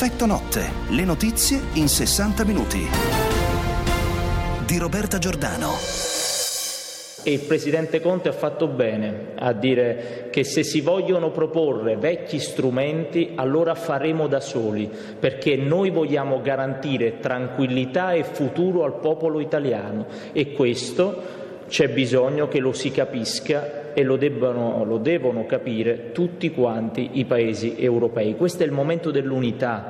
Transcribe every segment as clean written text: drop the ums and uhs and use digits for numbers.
Effetto notte, le notizie in 60 minuti. Di Roberta Giordano. E il Presidente Conte ha fatto bene a dire che se si vogliono proporre vecchi strumenti, allora faremo da soli, perché noi vogliamo garantire tranquillità e futuro al popolo italiano, e questo c'è bisogno che lo si capisca e lo devono capire tutti quanti i paesi europei. Questo è il momento dell'unità.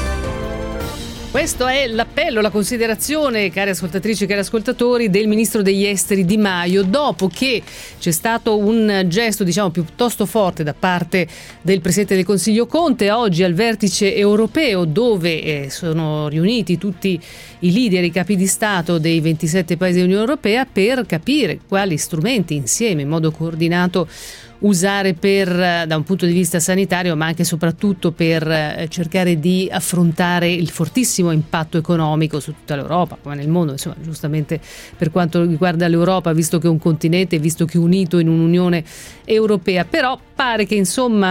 Questo è l'appello, la considerazione, cari ascoltatrici e cari ascoltatori, del Ministro degli Esteri Di Maio, dopo che c'è stato un gesto, piuttosto forte da parte del Presidente del Consiglio Conte, oggi al vertice europeo, dove sono riuniti tutti i leader, i capi di Stato dei 27 paesi dell'Unione Europea, per capire quali strumenti insieme, in modo coordinato, usare da un punto di vista sanitario, ma anche e soprattutto per cercare di affrontare il fortissimo impatto economico su tutta l'Europa, come nel mondo. Insomma, giustamente per quanto riguarda l'Europa, visto che è un continente, visto che è unito in un'Unione Europea, però pare che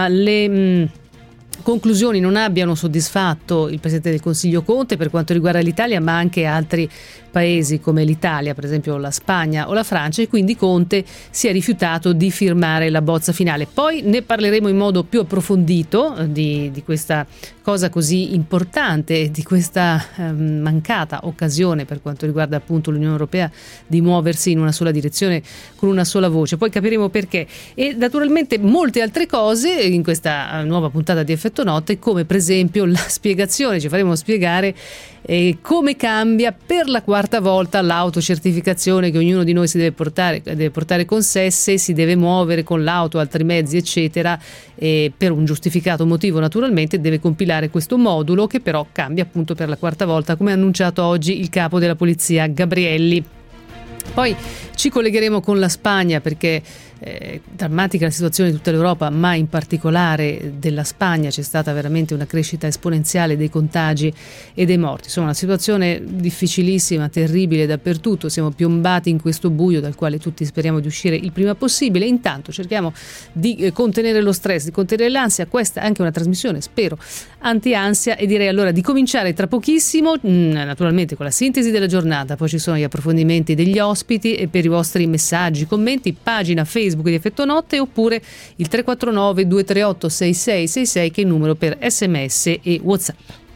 le conclusioni non abbiano soddisfatto il Presidente del Consiglio Conte per quanto riguarda l'Italia, ma anche altri paesi come l'Italia, per esempio la Spagna o la Francia, e quindi Conte si è rifiutato di firmare la bozza finale. Poi ne parleremo in modo più approfondito di questa cosa così importante, di questa mancata occasione per quanto riguarda appunto l'Unione Europea di muoversi in una sola direzione con una sola voce. Poi capiremo perché, e naturalmente molte altre cose in questa nuova puntata di Effetto Notte, come per esempio la spiegazione, ci faremo spiegare come cambia per la quarta volta l'autocertificazione che ognuno di noi si deve portare con sé, se si deve muovere con l'auto, altri mezzi eccetera, per un giustificato motivo naturalmente deve compilare questo modulo, che però cambia appunto per la quarta volta, come ha annunciato oggi il capo della polizia Gabrielli. Poi ci collegheremo con la Spagna, perché drammatica la situazione di tutta l'Europa, ma in particolare della Spagna. C'è stata veramente una crescita esponenziale dei contagi e dei morti. Insomma, una situazione difficilissima, terribile dappertutto. Siamo piombati in questo buio dal quale tutti speriamo di uscire il prima possibile. Intanto cerchiamo di contenere lo stress, di contenere l'ansia. Questa è anche una trasmissione, spero, anti-ansia, e direi allora di cominciare tra pochissimo, naturalmente con la sintesi della giornata. Poi ci sono gli approfondimenti degli ospiti, e per i vostri messaggi, commenti, pagina Facebook di Effetto Notte, oppure il 349 238 6666, che è il numero per SMS e WhatsApp.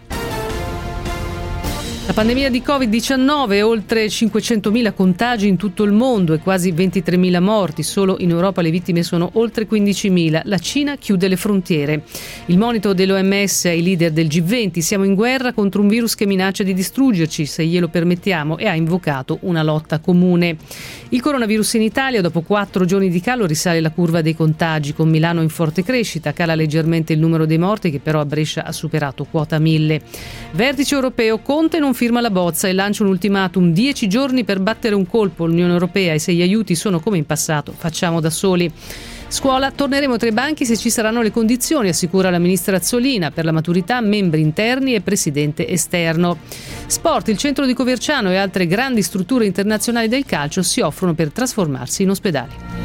La pandemia di Covid-19, oltre 500.000 contagi in tutto il mondo e quasi 23.000 morti. Solo in Europa le vittime sono oltre 15.000. La Cina chiude le frontiere. Il monito dell'OMS ai leader del G20: siamo in guerra contro un virus che minaccia di distruggerci se glielo permettiamo, e ha invocato una lotta comune. Il coronavirus in Italia: dopo 4 giorni di calo risale la curva dei contagi, con Milano in forte crescita. Cala leggermente il numero dei morti, che però a Brescia ha superato quota 1000. Vertice europeo: Conte non firma la bozza e lancia un ultimatum: 10 giorni per battere un colpo. L'Unione Europea e se gli aiuti sono come in passato, facciamo da soli. Scuola: torneremo tra i banchi se ci saranno le condizioni, assicura la ministra Azzolina. Per la maturità, membri interni e presidente esterno. Sport: il centro di Coverciano e altre grandi strutture internazionali del calcio si offrono per trasformarsi in ospedali.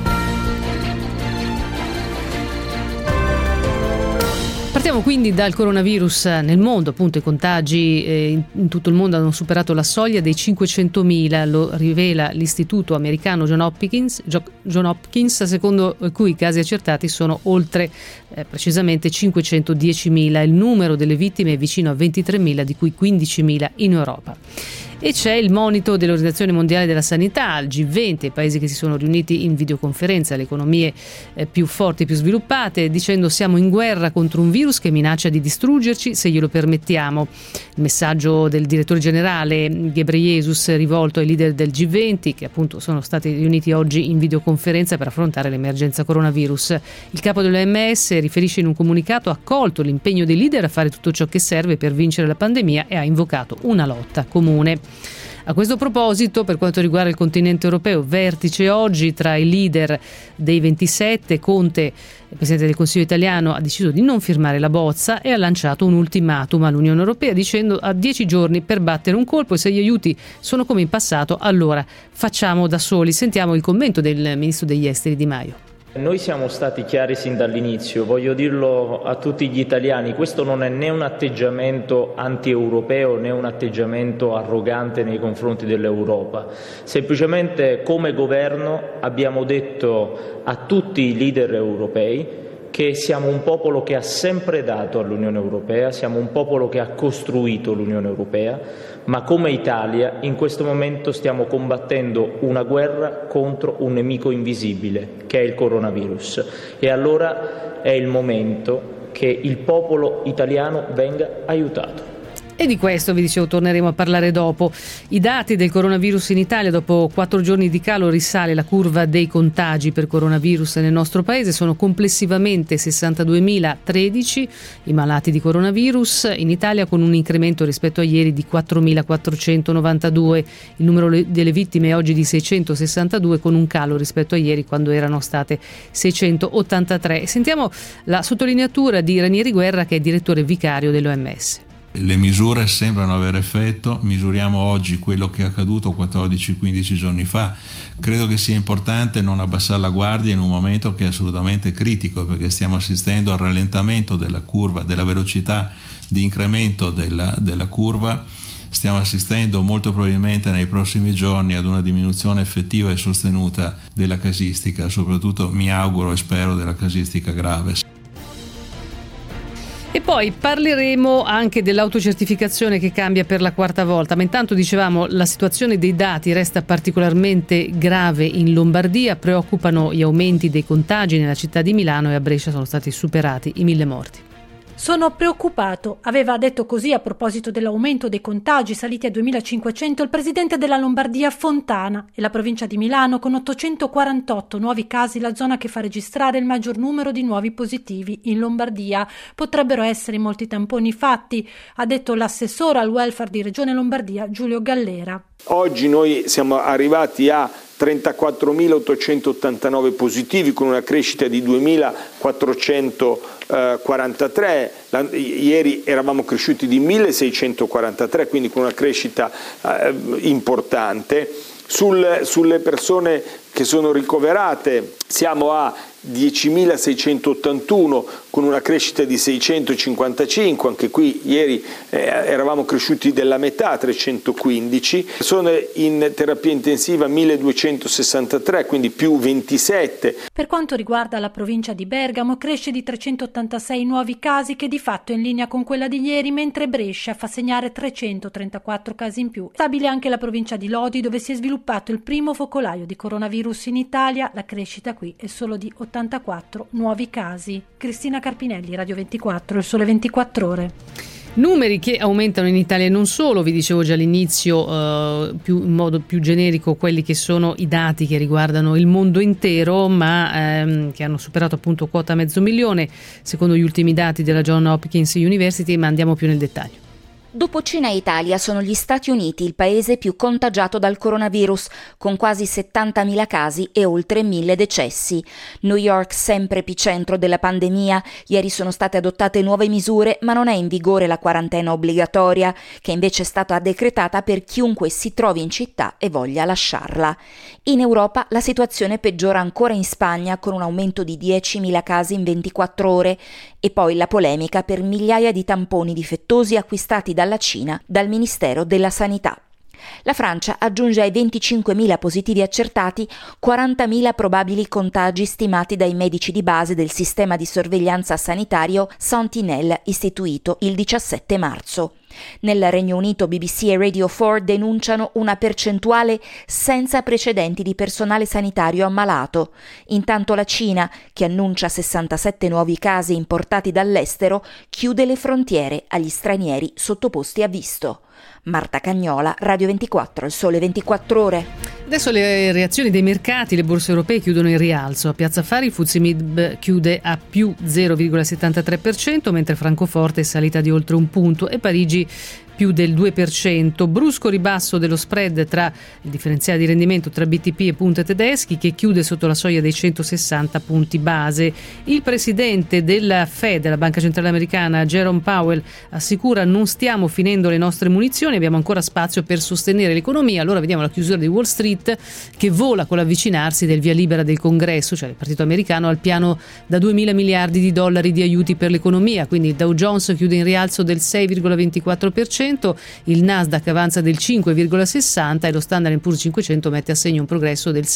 Partiamo quindi dal coronavirus nel mondo. Appunto, i contagi in tutto il mondo hanno superato la soglia dei 500.000, lo rivela l'istituto americano John Hopkins, secondo cui i casi accertati sono oltre precisamente 510.000. Il numero delle vittime è vicino a 23.000, di cui 15.000 in Europa. E c'è il monito dell'Organizzazione Mondiale della Sanità al G20, i paesi che si sono riuniti in videoconferenza, le economie più forti e più sviluppate, dicendo: siamo in guerra contro un virus che minaccia di distruggerci se glielo permettiamo. Il messaggio del direttore generale Ghebreyesus rivolto ai leader del G20, che appunto sono stati riuniti oggi in videoconferenza per affrontare l'emergenza coronavirus. Il capo dell'OMS riferisce in un comunicato: ha accolto l'impegno dei leader a fare tutto ciò che serve per vincere la pandemia e ha invocato una lotta comune. A questo proposito, per quanto riguarda il continente europeo, vertice oggi tra i leader dei 27. Conte, il Presidente del Consiglio italiano, ha deciso di non firmare la bozza e ha lanciato un ultimatum all'Unione Europea, dicendo: a 10 giorni per battere un colpo, e se gli aiuti sono come in passato, allora facciamo da soli. Sentiamo il commento del Ministro degli Esteri Di Maio. Noi siamo stati chiari sin dall'inizio, voglio dirlo a tutti gli italiani, questo non è né un atteggiamento anti-europeo né un atteggiamento arrogante nei confronti dell'Europa. Semplicemente come governo abbiamo detto a tutti i leader europei che siamo un popolo che ha sempre dato all'Unione Europea, siamo un popolo che ha costruito l'Unione Europea, ma come Italia in questo momento stiamo combattendo una guerra contro un nemico invisibile, che è il coronavirus. E allora è il momento che il popolo italiano venga aiutato. E di questo, vi dicevo, torneremo a parlare dopo. I dati del coronavirus in Italia: dopo 4 giorni di calo risale la curva dei contagi per coronavirus nel nostro paese. Sono complessivamente 62.013 i malati di coronavirus in Italia, con un incremento rispetto a ieri di 4.492. Il numero delle vittime è oggi di 662, con un calo rispetto a ieri, quando erano state 683. Sentiamo la sottolineatura di Ranieri Guerra, che è direttore vicario dell'OMS. Le misure sembrano avere effetto, misuriamo oggi quello che è accaduto 14-15 giorni fa. Credo che sia importante non abbassare la guardia in un momento che è assolutamente critico, perché stiamo assistendo al rallentamento della curva, della velocità di incremento della curva. Stiamo assistendo molto probabilmente nei prossimi giorni ad una diminuzione effettiva e sostenuta della casistica, soprattutto mi auguro e spero della casistica grave. E poi parleremo anche dell'autocertificazione che cambia per la 4ª volta, ma intanto dicevamo la situazione dei dati resta particolarmente grave in Lombardia, preoccupano gli aumenti dei contagi nella città di Milano e a Brescia sono stati superati i 1.000 morti. Sono preoccupato, aveva detto così a proposito dell'aumento dei contagi saliti a 2.500 il presidente della Lombardia Fontana, e la provincia di Milano, con 848 nuovi casi, la zona che fa registrare il maggior numero di nuovi positivi in Lombardia. Potrebbero essere molti tamponi fatti, ha detto l'assessore al welfare di Regione Lombardia Giulio Gallera. Oggi noi siamo arrivati a 34.889 positivi, con una crescita di 2.443, ieri eravamo cresciuti di 1.643, quindi con una crescita importante. Sulle persone che sono ricoverate siamo a 10.681 con una crescita di 655, anche qui ieri eravamo cresciuti della metà, 315, sono in terapia intensiva 1.263, quindi più 27. Per quanto riguarda la provincia di Bergamo, cresce di 386 nuovi casi, che di fatto è in linea con quella di ieri, mentre Brescia fa segnare 334 casi in più. Stabile anche la provincia di Lodi, dove si è sviluppato il primo focolaio di coronavirus in Italia, la crescita qui è solo di 84 nuovi casi. Cristina Carpinelli, Radio 24, Il Sole 24 Ore. Numeri che aumentano in Italia e non solo, vi dicevo già all'inizio in modo più generico quelli che sono i dati che riguardano il mondo intero, ma che hanno superato appunto quota 500.000 secondo gli ultimi dati della Johns Hopkins University, ma andiamo più nel dettaglio. Dopo Cina e Italia sono gli Stati Uniti il paese più contagiato dal coronavirus, con quasi 70.000 casi e oltre 1.000 decessi. New York, sempre epicentro della pandemia, ieri sono state adottate nuove misure, ma non è in vigore la quarantena obbligatoria, che invece è stata decretata per chiunque si trovi in città e voglia lasciarla. In Europa la situazione peggiora ancora in Spagna, con un aumento di 10.000 casi in 24 ore, e poi la polemica per migliaia di tamponi difettosi acquistati dalla Cina dal Ministero della Sanità. La Francia aggiunge ai 25.000 positivi accertati 40.000 probabili contagi stimati dai medici di base del sistema di sorveglianza sanitario Sentinelle, istituito il 17 marzo. Nel Regno Unito BBC e Radio 4 denunciano una percentuale senza precedenti di personale sanitario ammalato. Intanto la Cina, che annuncia 67 nuovi casi importati dall'estero, chiude le frontiere agli stranieri sottoposti a visto. Marta Cagnola, Radio 24, Il Sole 24 Ore. Adesso le reazioni dei mercati, le borse europee chiudono in rialzo. A Piazza Affari il FTSE MIB chiude a più 0,73%, mentre Francoforte è salita di oltre un punto e Parigi più del 2%. Brusco ribasso dello spread tra il differenziale di rendimento tra BTP e Punta tedeschi, che chiude sotto la soglia dei 160 punti base. Il presidente della Fed, la Banca Centrale Americana, Jerome Powell, assicura: non stiamo finendo le nostre munizioni, abbiamo ancora spazio per sostenere l'economia. Allora vediamo la chiusura di Wall Street, che vola con l'avvicinarsi del via libera del Congresso, cioè il partito americano, al piano da 2.000 miliardi di dollari di aiuti per l'economia. Quindi il Dow Jones chiude in rialzo del 6,24%, il Nasdaq avanza del 5,60% e lo Standard & Poor's 500 mette a segno un progresso del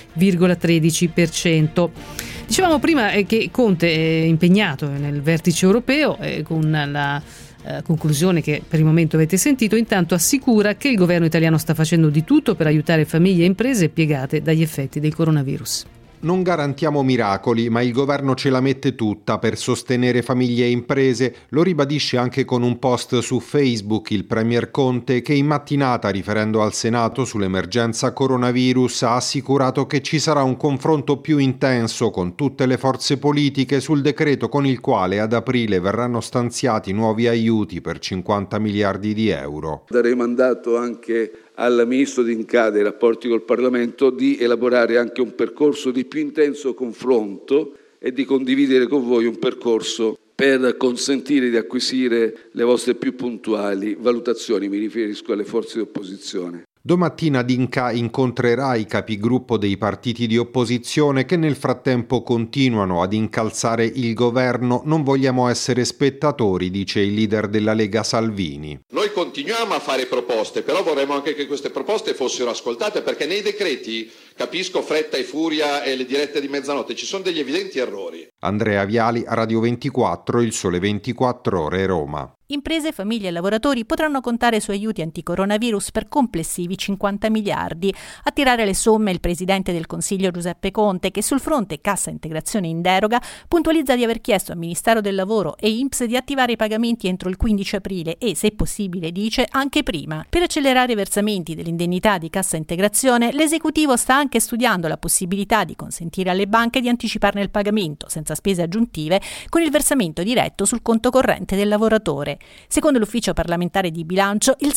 6,13%. Dicevamo prima che Conte è impegnato nel vertice europeo con la conclusione che per il momento avete sentito. Intanto assicura che il governo italiano sta facendo di tutto per aiutare famiglie e imprese piegate dagli effetti del coronavirus. Non garantiamo miracoli, ma il governo ce la mette tutta per sostenere famiglie e imprese. Lo ribadisce anche con un post su Facebook il premier Conte, che in mattinata, riferendo al Senato sull'emergenza coronavirus, ha assicurato che ci sarà un confronto più intenso con tutte le forze politiche sul decreto con il quale ad aprile verranno stanziati nuovi aiuti per 50 miliardi di euro. Darei mandato anche al Ministro D'Incà dei rapporti col Parlamento di elaborare anche un percorso di più intenso confronto e di condividere con voi un percorso per consentire di acquisire le vostre più puntuali valutazioni, mi riferisco alle forze di opposizione. Domattina D'Incà incontrerà i capigruppo dei partiti di opposizione che nel frattempo continuano ad incalzare il governo. Non vogliamo essere spettatori, dice il leader della Lega Salvini. Noi continuiamo a fare proposte, però vorremmo anche che queste proposte fossero ascoltate, perché nei decreti, capisco fretta e furia e le dirette di mezzanotte, ci sono degli evidenti errori. Andrea Viali, Radio 24, Il Sole 24 Ore, Roma. Imprese, famiglie e lavoratori potranno contare su aiuti anticoronavirus per complessivi 50 miliardi. A tirare le somme il presidente del Consiglio Giuseppe Conte, che sul fronte cassa integrazione in deroga puntualizza di aver chiesto al Ministero del Lavoro e INPS di attivare i pagamenti entro il 15 aprile e, se possibile, dice, anche prima. Per accelerare i versamenti dell'indennità di cassa integrazione, l'esecutivo sta anche studiando la possibilità di consentire alle banche di anticiparne il pagamento, senza spese aggiuntive, con il versamento diretto sul conto corrente del lavoratore. Secondo l'Ufficio parlamentare di bilancio, il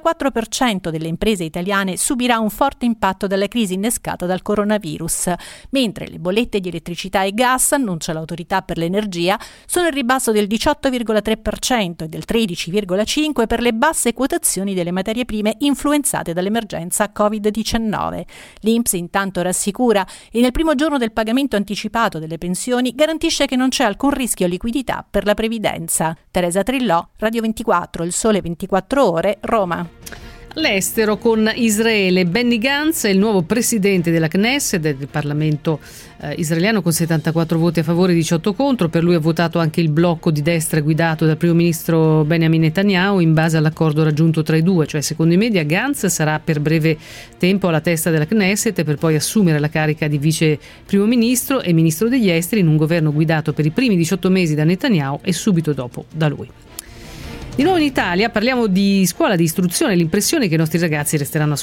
64% delle imprese italiane subirà un forte impatto dalla crisi innescata dal coronavirus, mentre le bollette di elettricità e gas, annuncia l'Autorità per l'Energia, sono in ribasso del 18,3% e del 13,5% per le basse quotazioni delle materie prime influenzate dall'emergenza Covid-19. L'INPS intanto rassicura e nel primo giorno del pagamento anticipato delle pensioni garantisce che non c'è alcun rischio liquidità per la previdenza. Teresa Trillò, Radio 24, Il Sole 24 Ore, Roma. All'estero, con Israele, Benny Gantz è il nuovo presidente della Knesset, del Parlamento israeliano, con 74 voti a favore e 18 contro. Per lui ha votato anche il blocco di destra guidato dal primo ministro Benjamin Netanyahu in base all'accordo raggiunto tra i due, cioè secondo i media Gantz sarà per breve tempo alla testa della Knesset per poi assumere la carica di vice primo ministro e ministro degli esteri in un governo guidato per i primi 18 mesi da Netanyahu e subito dopo da lui. Di nuovo in Italia parliamo di scuola, di istruzione, l'impressione che i nostri ragazzi resteranno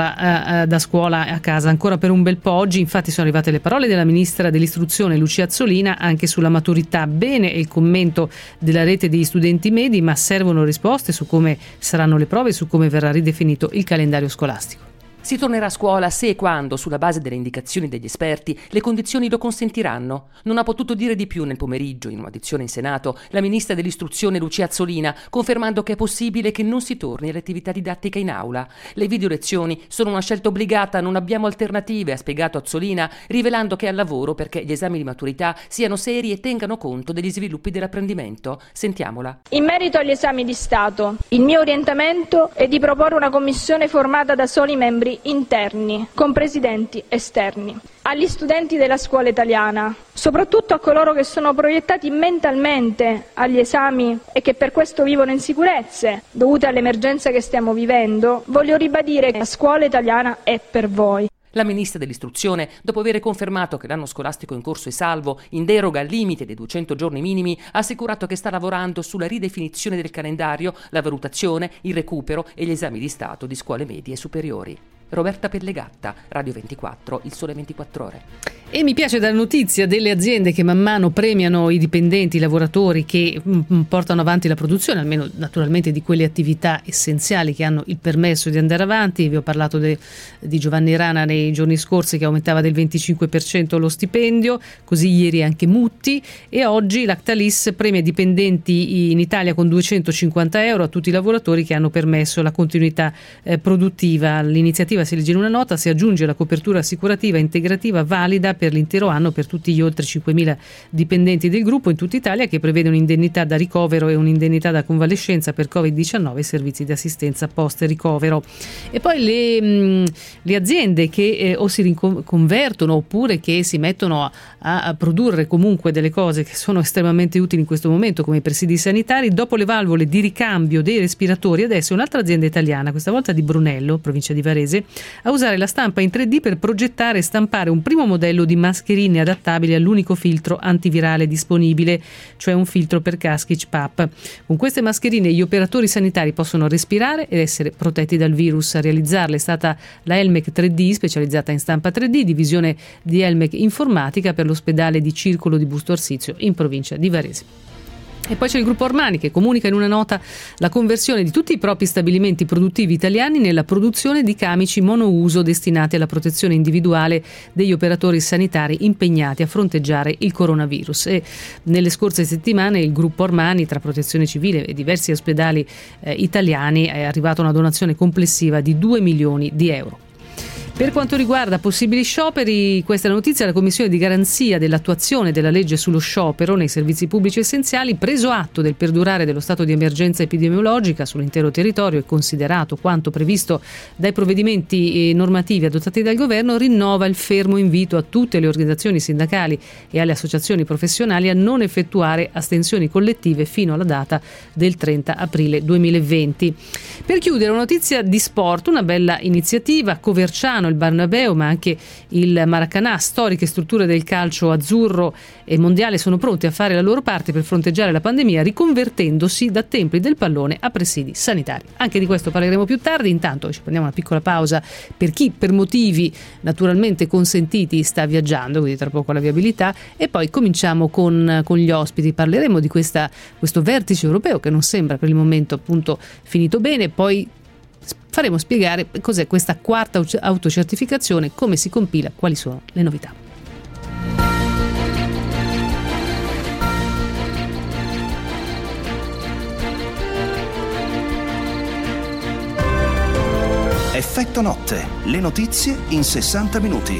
da scuola a casa ancora per un bel po'. Oggi infatti sono arrivate le parole della ministra dell'istruzione Lucia Azzolina anche sulla maturità. Bene è il commento della rete degli studenti medi, ma servono risposte su come saranno le prove e su come verrà ridefinito il calendario scolastico. Si tornerà a scuola se e quando, sulla base delle indicazioni degli esperti, le condizioni lo consentiranno. Non ha potuto dire di più nel pomeriggio, in un'audizione in Senato, la ministra dell'istruzione Lucia Azzolina, confermando che è possibile che non si torni all'attività didattica in aula. Le videolezioni sono una scelta obbligata, non abbiamo alternative, ha spiegato Azzolina, rivelando che è al lavoro perché gli esami di maturità siano seri e tengano conto degli sviluppi dell'apprendimento. Sentiamola. In merito agli esami di Stato, il mio orientamento è di proporre una commissione formata da soli membri interni, con presidenti esterni. Agli studenti della scuola italiana, soprattutto a coloro che sono proiettati mentalmente agli esami e che per questo vivono insicurezze dovute all'emergenza che stiamo vivendo, voglio ribadire che la scuola italiana è per voi. La ministra dell'istruzione, dopo aver confermato che l'anno scolastico in corso è salvo, in deroga al limite dei 200 giorni minimi, ha assicurato che sta lavorando sulla ridefinizione del calendario, la valutazione, il recupero e gli esami di Stato di scuole medie e superiori. Roberta Pellegatta, Radio 24, Il Sole 24 Ore. E mi piace dare notizia delle aziende che man mano premiano i dipendenti, i lavoratori che portano avanti la produzione, almeno naturalmente di quelle attività essenziali che hanno il permesso di andare avanti. Vi ho parlato di Giovanni Rana nei giorni scorsi, che aumentava del 25% lo stipendio, così ieri anche Mutti, e oggi Lactalis premia i dipendenti in Italia con 250 euro a tutti i lavoratori che hanno permesso la continuità produttiva. L'iniziativa, si legge in una nota, si aggiunge la copertura assicurativa integrativa valida per l'intero anno per tutti gli oltre 5.000 dipendenti del gruppo in tutta Italia, che prevede un'indennità da ricovero e un'indennità da convalescenza per Covid-19 e servizi di assistenza post-ricovero. E poi le aziende che o si riconvertono oppure che si mettono a produrre comunque delle cose che sono estremamente utili in questo momento, come i presidi sanitari, dopo le valvole di ricambio dei respiratori, adesso un'altra azienda italiana, questa volta di Brunello, provincia di Varese, a usare la stampa in 3D per progettare e stampare un primo modello di mascherine adattabili all'unico filtro antivirale disponibile, cioè un filtro per caschi CPAP. Con queste mascherine gli operatori sanitari possono respirare ed essere protetti dal virus. A realizzarle è stata la Elmec 3D, specializzata in stampa 3D, divisione di Elmec Informatica per l'ospedale di Circolo di Busto Arsizio in provincia di Varese. E poi c'è il gruppo Armani, che comunica in una nota la conversione di tutti i propri stabilimenti produttivi italiani nella produzione di camici monouso destinati alla protezione individuale degli operatori sanitari impegnati a fronteggiare il coronavirus. E nelle scorse settimane il gruppo Armani, tra protezione civile e diversi ospedali italiani, è arrivata una donazione complessiva di 2 milioni di euro. Per quanto riguarda possibili scioperi, questa è la notizia: la Commissione di garanzia dell'attuazione della legge sullo sciopero nei servizi pubblici essenziali, preso atto del perdurare dello stato di emergenza epidemiologica sull'intero territorio e considerato quanto previsto dai provvedimenti normativi adottati dal governo, rinnova il fermo invito a tutte le organizzazioni sindacali e alle associazioni professionali a non effettuare astensioni collettive fino alla data del 30 aprile 2020. Per chiudere, una notizia di sport, una bella iniziativa: Coverciano, il Bernabeu, ma anche il Maracanã, storiche strutture del calcio azzurro e mondiale, sono pronti a fare la loro parte per fronteggiare la pandemia, riconvertendosi da templi del pallone a presidi sanitari. Anche di questo parleremo più tardi. Intanto ci prendiamo una piccola pausa per chi per motivi naturalmente consentiti sta viaggiando, quindi tra poco la viabilità, e poi cominciamo con gli ospiti. Parleremo di questo vertice europeo che non sembra per il momento appunto finito bene, poi faremo spiegare cos'è questa quarta autocertificazione, come si compila, quali sono le novità. Effetto notte, le notizie in 60 minuti.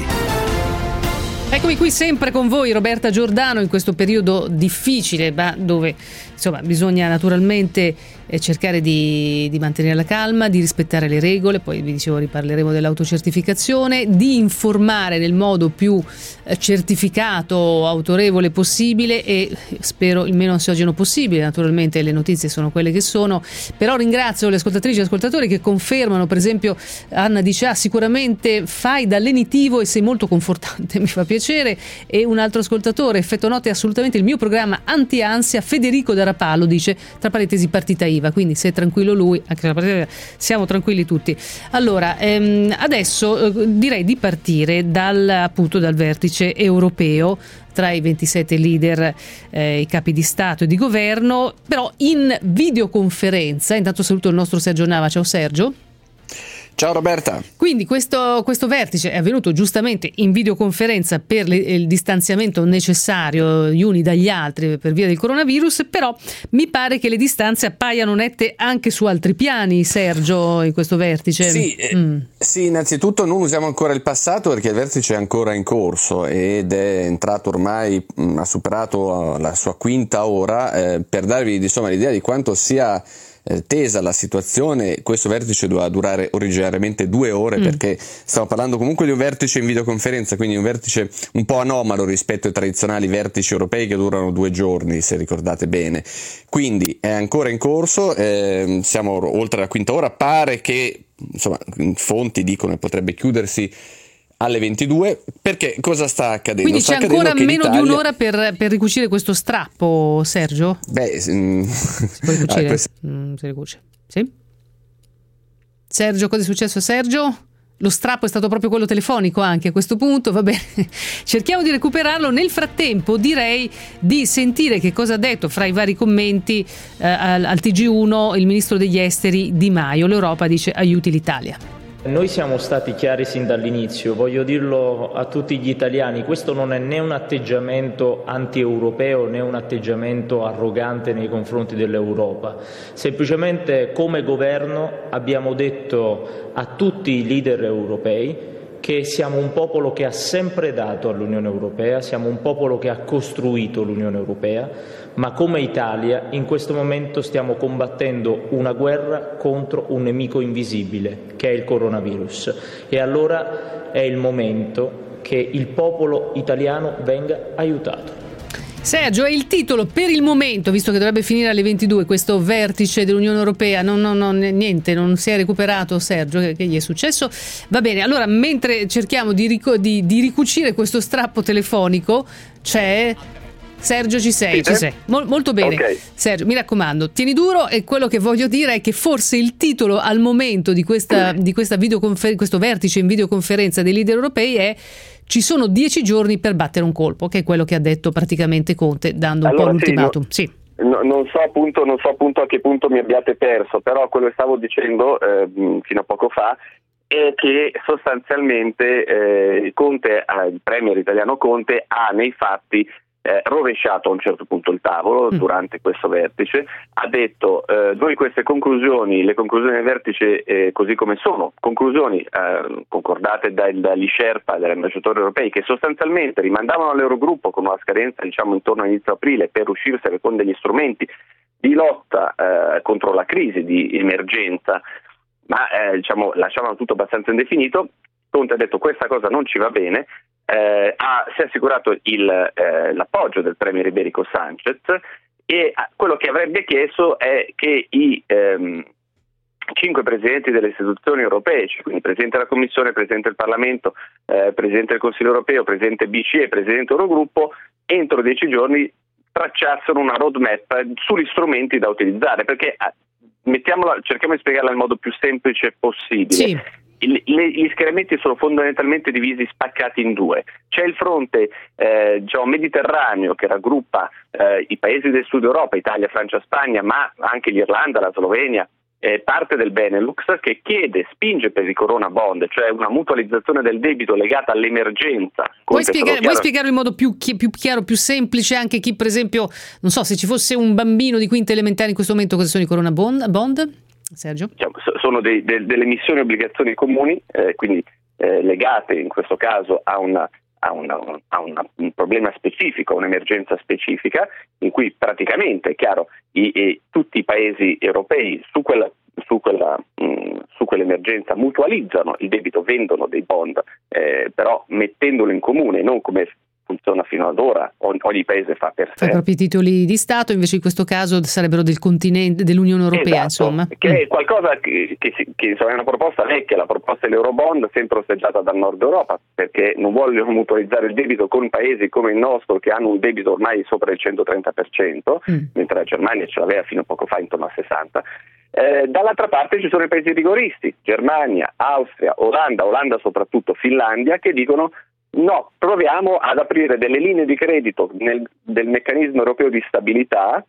Eccomi qui sempre con voi, Roberta Giordano, in questo periodo difficile, ma dove insomma bisogna naturalmente cercare di mantenere la calma, di rispettare le regole. Poi vi dicevo, riparleremo dell'autocertificazione, di informare nel modo più certificato, autorevole possibile e spero il meno ansiogeno possibile. Naturalmente le notizie sono quelle che sono, però ringrazio le ascoltatrici e ascoltatori che confermano. Per esempio Anna dice: sicuramente fai da lenitivo e sei molto confortante, mi fa piacere. E un altro ascoltatore: Effetto Notte è assolutamente il mio programma anti-ansia. Federico da Rapallo dice, tra parentesi, partita IVA, quindi se è tranquillo lui, anche la partita IVA, siamo tranquilli tutti. Allora adesso direi di partire dal vertice europeo tra i 27 leader, i capi di Stato e di governo, però in videoconferenza. Intanto saluto il nostro Sergio Nava. Ciao Sergio. Ciao Roberta. Quindi questo vertice è avvenuto giustamente in videoconferenza per il distanziamento necessario gli uni dagli altri per via del coronavirus, però mi pare che le distanze appaiano nette anche su altri piani, Sergio, in questo vertice. Sì, innanzitutto non usiamo ancora il passato perché il vertice è ancora in corso ed è entrato ormai, ha superato la sua quinta ora, per darvi insomma l'idea di quanto sia tesa la situazione. Questo vertice doveva durare originariamente 2 ore perché stiamo parlando comunque di un vertice in videoconferenza, quindi un vertice un po' anomalo rispetto ai tradizionali vertici europei che durano 2 giorni, se ricordate bene. Quindi è ancora in corso, siamo oltre la quinta ora, pare che insomma fonti dicono che potrebbe chiudersi alle 22. Perché cosa sta accadendo? Quindi c'è ancora meno di un'ora per ricucire questo strappo, Sergio? Beh, si può ricucire? Si ricuce. Sì? Sergio, cosa è successo a Sergio? Lo strappo è stato proprio quello telefonico anche a questo punto, va bene, cerchiamo di recuperarlo. Nel frattempo direi di sentire che cosa ha detto fra i vari commenti al TG1 il ministro degli esteri Di Maio. L'Europa dice aiuti l'Italia. Noi siamo stati chiari sin dall'inizio, voglio dirlo a tutti gli italiani, questo non è né un atteggiamento anti-europeo né un atteggiamento arrogante nei confronti dell'Europa. Semplicemente come governo abbiamo detto a tutti i leader europei che siamo un popolo che ha sempre dato all'Unione Europea, siamo un popolo che ha costruito l'Unione Europea, ma come Italia in questo momento stiamo combattendo una guerra contro un nemico invisibile che è il coronavirus e allora è il momento che il popolo italiano venga aiutato. Sergio, è il titolo per il momento, visto che dovrebbe finire alle 22 questo vertice dell'Unione Europea, niente, non si è recuperato Sergio, che gli è successo? Va bene, allora mentre cerchiamo di ricucire questo strappo telefonico c'è... Sergio, ci sei? Molto bene. Okay. Sergio, mi raccomando, tieni duro, e quello che voglio dire è che forse il titolo al momento di questa questo vertice in videoconferenza dei leader europei è ci sono 10 giorni per battere un colpo, che è quello che ha detto praticamente Conte, dando un po' l'ultimatum. Non so appunto a che punto mi abbiate perso, però quello che stavo dicendo fino a poco fa è che sostanzialmente Conte, il premier italiano Conte, ha nei fatti rovesciato a un certo punto il tavolo durante questo vertice, ha detto noi queste conclusioni, le conclusioni del vertice così come sono, conclusioni concordate dagli Sherpa, dagli ambasciatori europei, che sostanzialmente rimandavano all'Eurogruppo con una scadenza intorno a inizio aprile per uscirsene con degli strumenti di lotta contro la crisi, di emergenza, ma lasciavano tutto abbastanza indefinito. Conte ha detto questa cosa non ci va bene. Si è assicurato l'appoggio del premier iberico Sánchez e quello che avrebbe chiesto è che i 5 presidenti delle istituzioni europee, quindi Presidente della Commissione, Presidente del Parlamento, Presidente del Consiglio europeo, Presidente BCE e Presidente Eurogruppo, entro 10 giorni tracciassero una roadmap sugli strumenti da utilizzare, perché cerchiamo di spiegarla nel modo più semplice possibile. Sì. Gli schieramenti sono fondamentalmente divisi, spaccati in due. C'è il fronte mediterraneo che raggruppa i paesi del sud Europa, Italia, Francia, Spagna, ma anche l'Irlanda, la Slovenia, parte del Benelux, che spinge per i corona bond, cioè una mutualizzazione del debito legata all'emergenza. Vuoi spiegarlo in modo più chiaro, più semplice, anche chi, per esempio, non so, se ci fosse un bambino di quinta elementare in questo momento, cosa sono i corona bond? Sergio? Sono delle emissioni obbligazioni comuni, quindi legate in questo caso a un problema specifico, a un'emergenza specifica, in cui praticamente, è chiaro, tutti i paesi europei su quell'emergenza mutualizzano il debito, vendono dei bond, però mettendolo in comune, non come funziona fino ad ora, ogni paese fa per sé. I propri titoli di Stato, invece in questo caso sarebbero del continente, dell'Unione Europea, insomma. Che è qualcosa che insomma, è una proposta vecchia, la proposta dell'Eurobond, sempre osteggiata dal Nord Europa, perché non vogliono mutualizzare il debito con paesi come il nostro che hanno un debito ormai sopra il 130%, mentre la Germania ce l'aveva fino a poco fa intorno al 60%. Dall'altra parte ci sono i paesi rigoristi, Germania, Austria, Olanda soprattutto, Finlandia, che dicono no, proviamo ad aprire delle linee di credito del meccanismo europeo di stabilità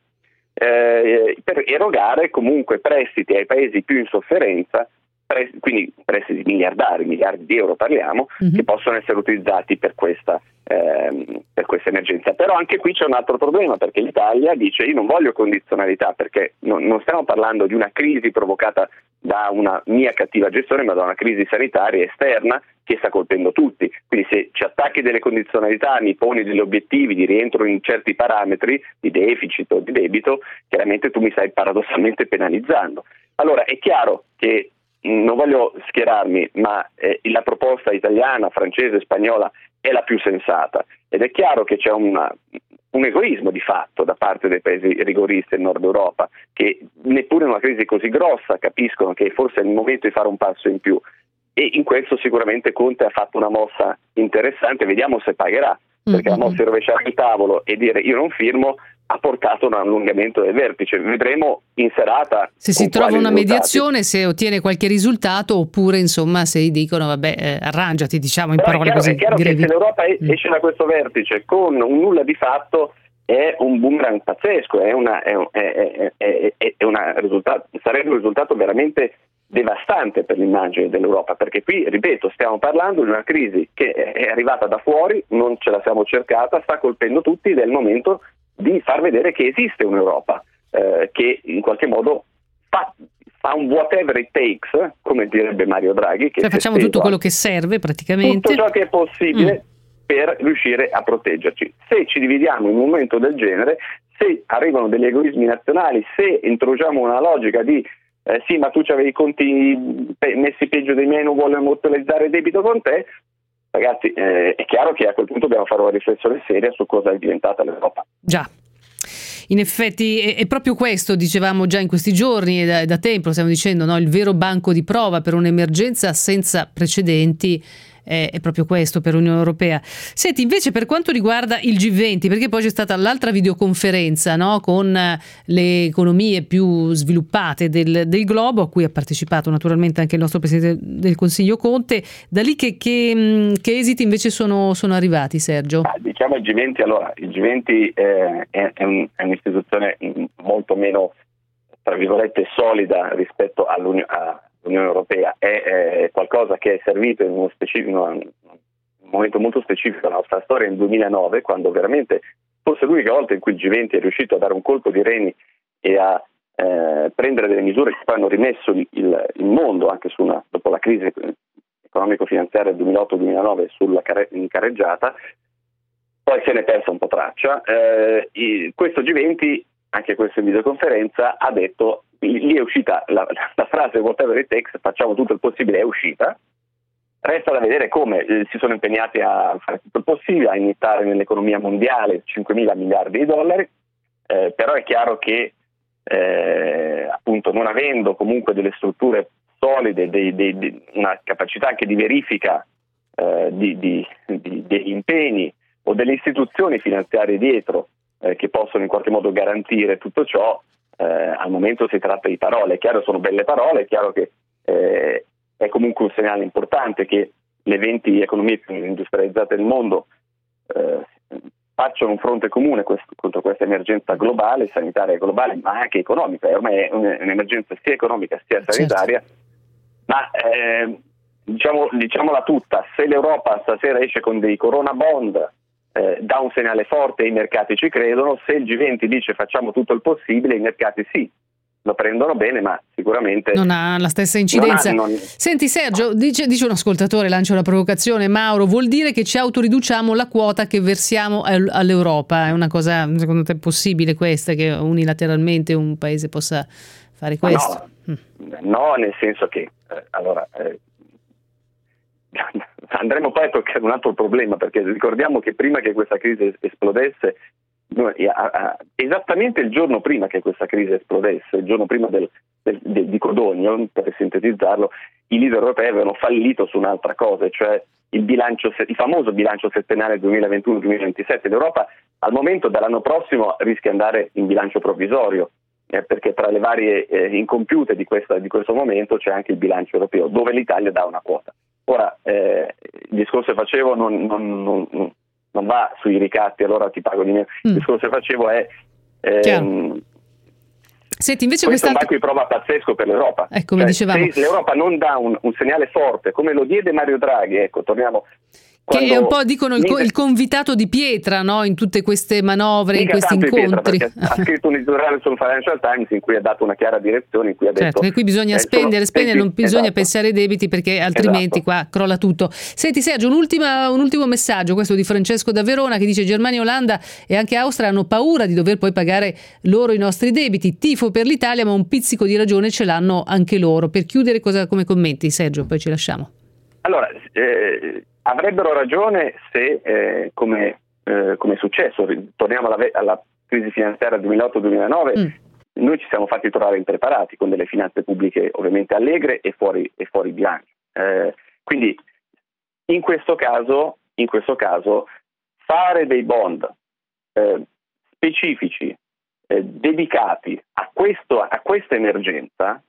per erogare comunque prestiti ai paesi più in sofferenza, quindi prestiti miliardi di euro parliamo, che possono essere utilizzati per questa emergenza. Però anche qui c'è un altro problema, perché l'Italia dice io non voglio condizionalità, perché non stiamo parlando di una crisi provocata da una mia cattiva gestione, ma da una crisi sanitaria esterna che sta colpendo tutti. Quindi se ci attacchi delle condizionalità, mi poni degli obiettivi di rientro in certi parametri di deficit o di debito, chiaramente tu mi stai paradossalmente penalizzando. Allora è chiaro che non voglio schierarmi, ma la proposta italiana, francese, spagnola è la più sensata, ed è chiaro che c'è un egoismo di fatto da parte dei paesi rigoristi del Nord Europa, che neppure in una crisi così grossa capiscono che forse è il momento di fare un passo in più, e in questo sicuramente Conte ha fatto una mossa interessante. Vediamo se pagherà, perché la mossa di rovesciare il tavolo e dire io non firmo ha portato a un allungamento del vertice. Vedremo in serata se si trova una mediazione, se ottiene qualche risultato, oppure insomma se dicono vabbè arrangiati, diciamo in parole così. È chiaro che se l'Europa esce da questo vertice con un nulla di fatto è un boomerang pazzesco, sarebbe un risultato veramente devastante per l'immagine dell'Europa, perché qui, ripeto, stiamo parlando di una crisi che è arrivata da fuori, non ce la siamo cercata, sta colpendo tutti ed è il momento di far vedere che esiste un'Europa che in qualche modo fa un whatever it takes, come direbbe Mario Draghi, che facciamo tutto quello che serve praticamente, tutto ciò che è possibile per riuscire a proteggerci. Se ci dividiamo in un momento del genere, se arrivano degli egoismi nazionali, se introduciamo una logica di sì, ma tu c'avevi i conti messi peggio dei miei, non voglio mutualizzare il debito con te, ragazzi, è chiaro che a quel punto dobbiamo fare una riflessione seria su cosa è diventata l'Europa. Già. In effetti è proprio questo, dicevamo già in questi giorni e da tempo, stiamo dicendo, no? Il vero banco di prova per un'emergenza senza precedenti è proprio questo per l'Unione Europea. Senti, invece per quanto riguarda il G20, perché poi c'è stata l'altra videoconferenza, no? Con le economie più sviluppate del globo, a cui ha partecipato naturalmente anche il nostro Presidente del Consiglio Conte, da lì che esiti invece sono arrivati, Sergio? Diciamo il G20, allora, il G20 è un'istituzione molto meno, tra virgolette, solida rispetto all'Unione Europea, è qualcosa che è servito in un momento molto specifico della nostra storia, nel 2009, quando veramente forse l'unica volta in cui il G20 è riuscito a dare un colpo di reni e a prendere delle misure che poi hanno rimesso il mondo anche dopo la crisi economico-finanziaria del 2008-2009 in carreggiata. Poi se ne è persa un po' traccia. Questo G20, anche questo in videoconferenza, ha detto, lì è uscita la frase whatever it takes, facciamo tutto il possibile, è uscita. Resta da vedere come si sono impegnati a fare tutto il possibile, a iniettare nell'economia mondiale 5.000 miliardi di dollari, però è chiaro che appunto non avendo comunque delle strutture solide, una capacità anche di verifica degli impegni o delle istituzioni finanziarie dietro che possono in qualche modo garantire tutto ciò, al momento si tratta di parole. È chiaro, sono belle parole, è chiaro che è comunque un segnale importante che le 20 economie più industrializzate del mondo facciano un fronte comune contro questa emergenza globale, sanitaria globale, ma anche economica. Ormai è un'emergenza sia economica sia sanitaria, certo. Ma diciamola tutta, se l'Europa stasera esce con dei corona bond, dà un segnale forte e i mercati ci credono. Se il G20 dice facciamo tutto il possibile, i mercati sì, lo prendono bene, ma sicuramente non ha la stessa incidenza. Senti Sergio, dice un ascoltatore, lancia una provocazione, Mauro, vuol dire che ci autoriduciamo la quota che versiamo all'Europa? È una cosa, secondo te, possibile questa, che unilateralmente un paese possa fare questo? No, nel senso che andremo poi a toccare un altro problema, perché ricordiamo che prima che questa crisi esplodesse, esattamente il giorno prima che questa crisi esplodesse, il giorno prima di Codogno, per sintetizzarlo, i leader europei avevano fallito su un'altra cosa, cioè il famoso bilancio settennale 2021-2027. L'Europa al momento, dall'anno prossimo, rischia di andare in bilancio provvisorio, perché tra le varie incompiute di questo momento c'è anche il bilancio europeo, dove l'Italia dà una quota. Ora, il discorso che facevo non va sui ricatti, allora ti pago di meno. Il discorso che facevo è senti, invece questo è un banco di prova pazzesco per l'Europa. Come dicevamo, se l'Europa non dà un segnale forte, come lo diede Mario Draghi, torniamo... Che è un po', dicono, il convitato di pietra, no? In tutte queste manovre, in questi incontri. Ha scritto un editoriale sul Financial Times in cui ha dato una chiara direzione, in cui ha detto che qui bisogna spendere, non bisogna pensare ai debiti, perché altrimenti qua crolla tutto. Senti Sergio, un ultimo messaggio, questo di Francesco da Verona, che dice: Germania, Olanda e anche Austria hanno paura di dover poi pagare loro i nostri debiti. Tifo per l'Italia, ma un pizzico di ragione ce l'hanno anche loro. Per chiudere, come commenti, Sergio? Poi ci lasciamo. Allora, avrebbero ragione se, come è successo, torniamo alla crisi finanziaria 2008-2009, noi ci siamo fatti trovare impreparati, con delle finanze pubbliche ovviamente allegre e fuori bilancio. Quindi in questo caso fare dei bond specifici dedicati a questa emergenza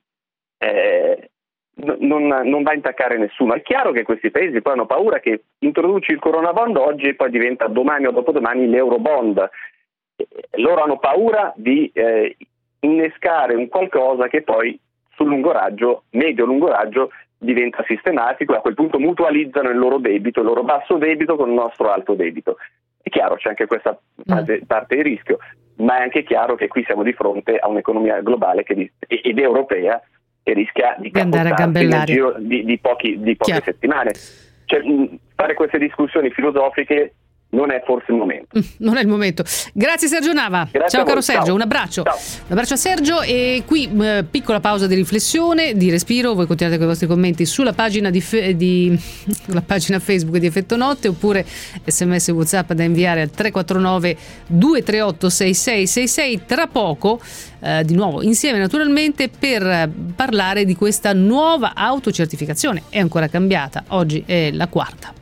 non va a intaccare nessuno. È chiaro che questi paesi poi hanno paura che introduci il coronabond oggi e poi diventa domani o dopodomani l'eurobond. Loro hanno paura di innescare un qualcosa che poi sul lungo raggio, medio-lungo raggio, diventa sistematico, e a quel punto mutualizzano il loro debito, il loro basso debito con il nostro alto debito. È chiaro, c'è anche questa parte di rischio, ma è anche chiaro che qui siamo di fronte a un'economia globale ed europea che rischia di capottarsi nel giro di poche settimane. Cioè, fare queste discussioni filosofiche non è forse il momento. Non è il momento. Grazie Sergio Nava. Ciao caro Sergio, ciao. Un abbraccio. Ciao. Un abbraccio a Sergio, e qui piccola pausa di riflessione, di respiro. Voi continuate con i vostri commenti sulla pagina la pagina Facebook di Effetto Notte, oppure SMS WhatsApp da inviare al 349 238 6666. Tra poco di nuovo insieme naturalmente per parlare di questa nuova autocertificazione. È ancora cambiata, oggi è la quarta.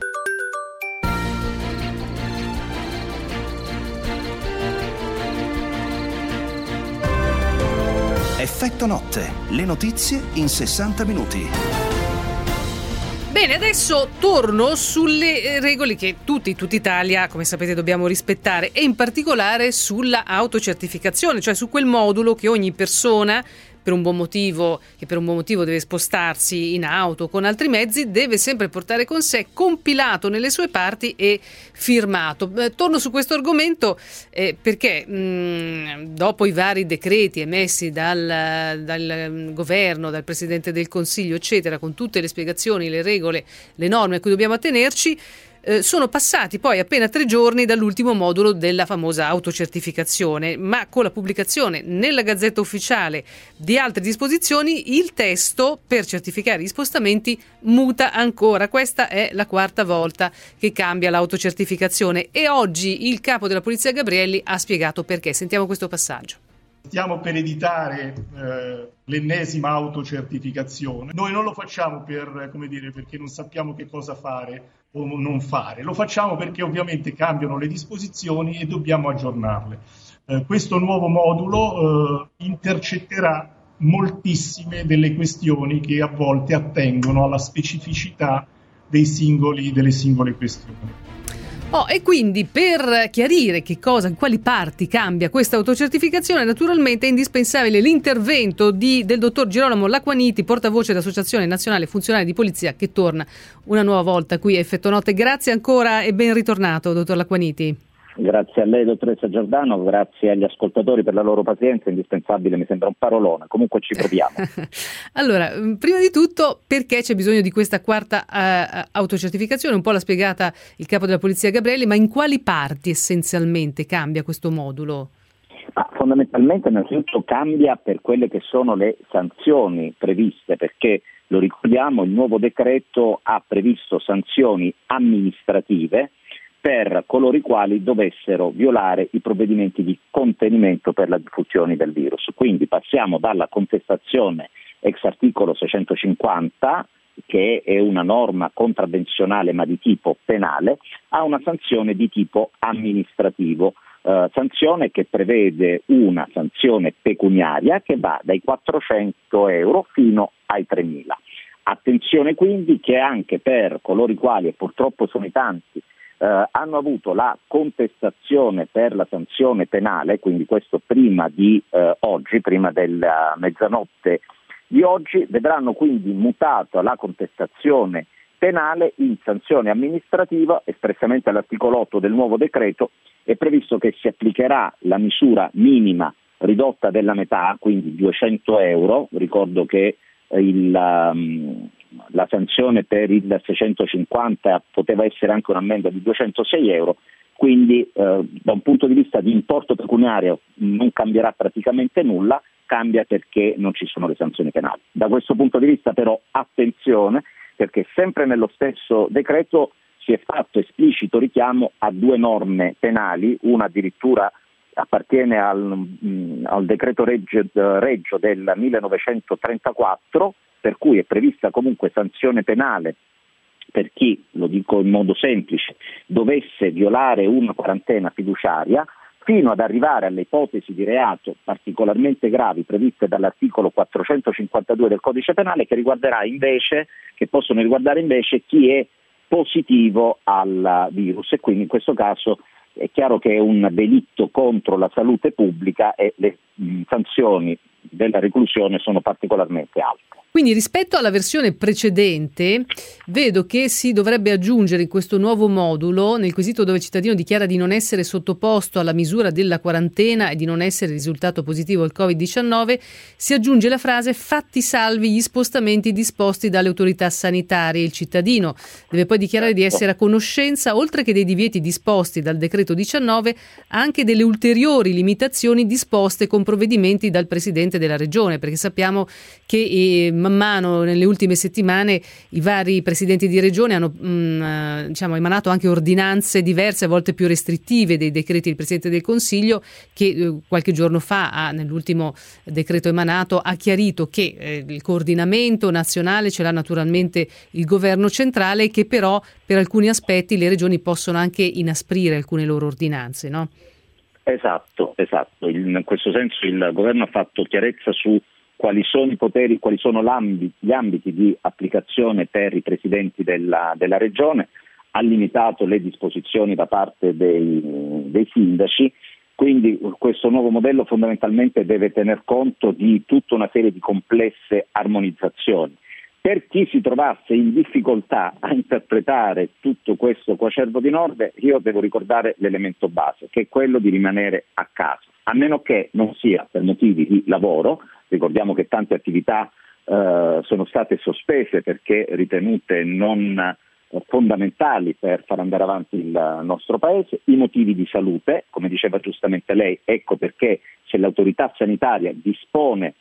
Effetto Notte, le notizie in 60 minuti. Bene, adesso torno sulle regole che tutta Italia, come sapete, dobbiamo rispettare, e in particolare sulla autocertificazione, cioè su quel modulo che ogni persona, per un buon motivo deve spostarsi in auto o con altri mezzi, deve sempre portare con sé, compilato nelle sue parti e firmato. Torno su questo argomento perché dopo i vari decreti emessi dal governo, dal Presidente del Consiglio, eccetera, con tutte le spiegazioni, le regole, le norme a cui dobbiamo attenerci, sono passati poi appena 3 giorni dall'ultimo modulo della famosa autocertificazione, ma con la pubblicazione nella Gazzetta Ufficiale di altre disposizioni il testo per certificare gli spostamenti muta ancora. Questa è la quarta volta che cambia l'autocertificazione, e oggi il capo della Polizia Gabrielli ha spiegato perché. Sentiamo questo passaggio. Stiamo per editare l'ennesima autocertificazione. Noi non lo facciamo perché non sappiamo che cosa fare o non fare. Lo facciamo perché ovviamente cambiano le disposizioni e dobbiamo aggiornarle. Questo nuovo modulo intercetterà moltissime delle questioni che a volte attengono alla specificità delle singole questioni. E quindi per chiarire in quali parti cambia questa autocertificazione, naturalmente è indispensabile l'intervento del dottor Girolamo Lacquaniti, portavoce dell'Associazione Nazionale Funzionari di Polizia, che torna una nuova volta qui a Effetto Notte. Grazie ancora e ben ritornato, dottor Lacquaniti. Grazie a lei, dottoressa Giordano, grazie agli ascoltatori per la loro pazienza. Indispensabile, mi sembra un parolone, comunque ci proviamo. Allora, prima di tutto, perché c'è bisogno di questa quarta autocertificazione? Un po' l'ha spiegata il capo della Polizia Gabrielli, ma in quali parti essenzialmente cambia questo modulo? Fondamentalmente innanzitutto cambia per quelle che sono le sanzioni previste, perché lo ricordiamo, il nuovo decreto ha previsto sanzioni amministrative per coloro i quali dovessero violare i provvedimenti di contenimento per la diffusione del virus. Quindi passiamo dalla contestazione ex articolo 650, che è una norma contravvenzionale ma di tipo penale, a una sanzione di tipo amministrativo, sanzione che prevede una sanzione pecuniaria che va dai 400 euro fino ai 3.000. Attenzione quindi che anche per coloro i quali, e purtroppo sono i tanti, hanno avuto la contestazione per la sanzione penale, quindi questo prima di oggi, prima della mezzanotte di oggi, vedranno quindi mutata la contestazione penale in sanzione amministrativa. Espressamente all'articolo 8 del nuovo decreto è previsto che si applicherà la misura minima ridotta della metà, quindi 200 euro. Ricordo che la sanzione per il 650 poteva essere anche un'ammenda di 206 euro, quindi da un punto di vista di importo pecuniario non cambierà praticamente nulla, cambia perché non ci sono le sanzioni penali. Da questo punto di vista però attenzione, perché sempre nello stesso decreto si è fatto esplicito richiamo a 2 norme penali, una addirittura appartiene al decreto Reggio del 1934, per cui è prevista comunque sanzione penale per chi, lo dico in modo semplice, dovesse violare una quarantena fiduciaria, fino ad arrivare alle ipotesi di reato particolarmente gravi previste dall'articolo 452 del Codice Penale che possono riguardare invece chi è positivo al virus, e quindi in questo caso è chiaro che è un delitto contro la salute pubblica e le sanzioni della reclusione sono particolarmente alte. Quindi rispetto alla versione precedente vedo che si dovrebbe aggiungere in questo nuovo modulo, nel quesito dove il cittadino dichiara di non essere sottoposto alla misura della quarantena e di non essere risultato positivo al Covid-19, si aggiunge la frase fatti salvi gli spostamenti disposti dalle autorità sanitarie. Il cittadino deve poi dichiarare di essere a conoscenza, oltre che dei divieti disposti dal decreto 19, anche delle ulteriori limitazioni disposte con provvedimenti dal Presidente della Regione, perché sappiamo che man mano nelle ultime settimane i vari presidenti di regione hanno emanato anche ordinanze diverse, a volte più restrittive dei decreti del Presidente del Consiglio, che qualche giorno fa nell'ultimo decreto emanato ha chiarito che il coordinamento nazionale ce l'ha naturalmente il governo centrale, che però per alcuni aspetti le regioni possono anche inasprire alcune loro ordinanze, no? Esatto. In questo senso il governo ha fatto chiarezza su quali sono i poteri, quali sono gli ambiti di applicazione per i presidenti della regione, ha limitato le disposizioni da parte dei sindaci, quindi questo nuovo modello fondamentalmente deve tener conto di tutta una serie di complesse armonizzazioni. Per chi si trovasse in difficoltà a interpretare tutto questo coacervo di norme, io devo ricordare l'elemento base, che è quello di rimanere a casa, a meno che non sia per motivi di lavoro. Ricordiamo che tante attività sono state sospese perché ritenute non fondamentali per far andare avanti il nostro Paese, i motivi di salute, come diceva giustamente lei, ecco perché se l'autorità sanitaria dispone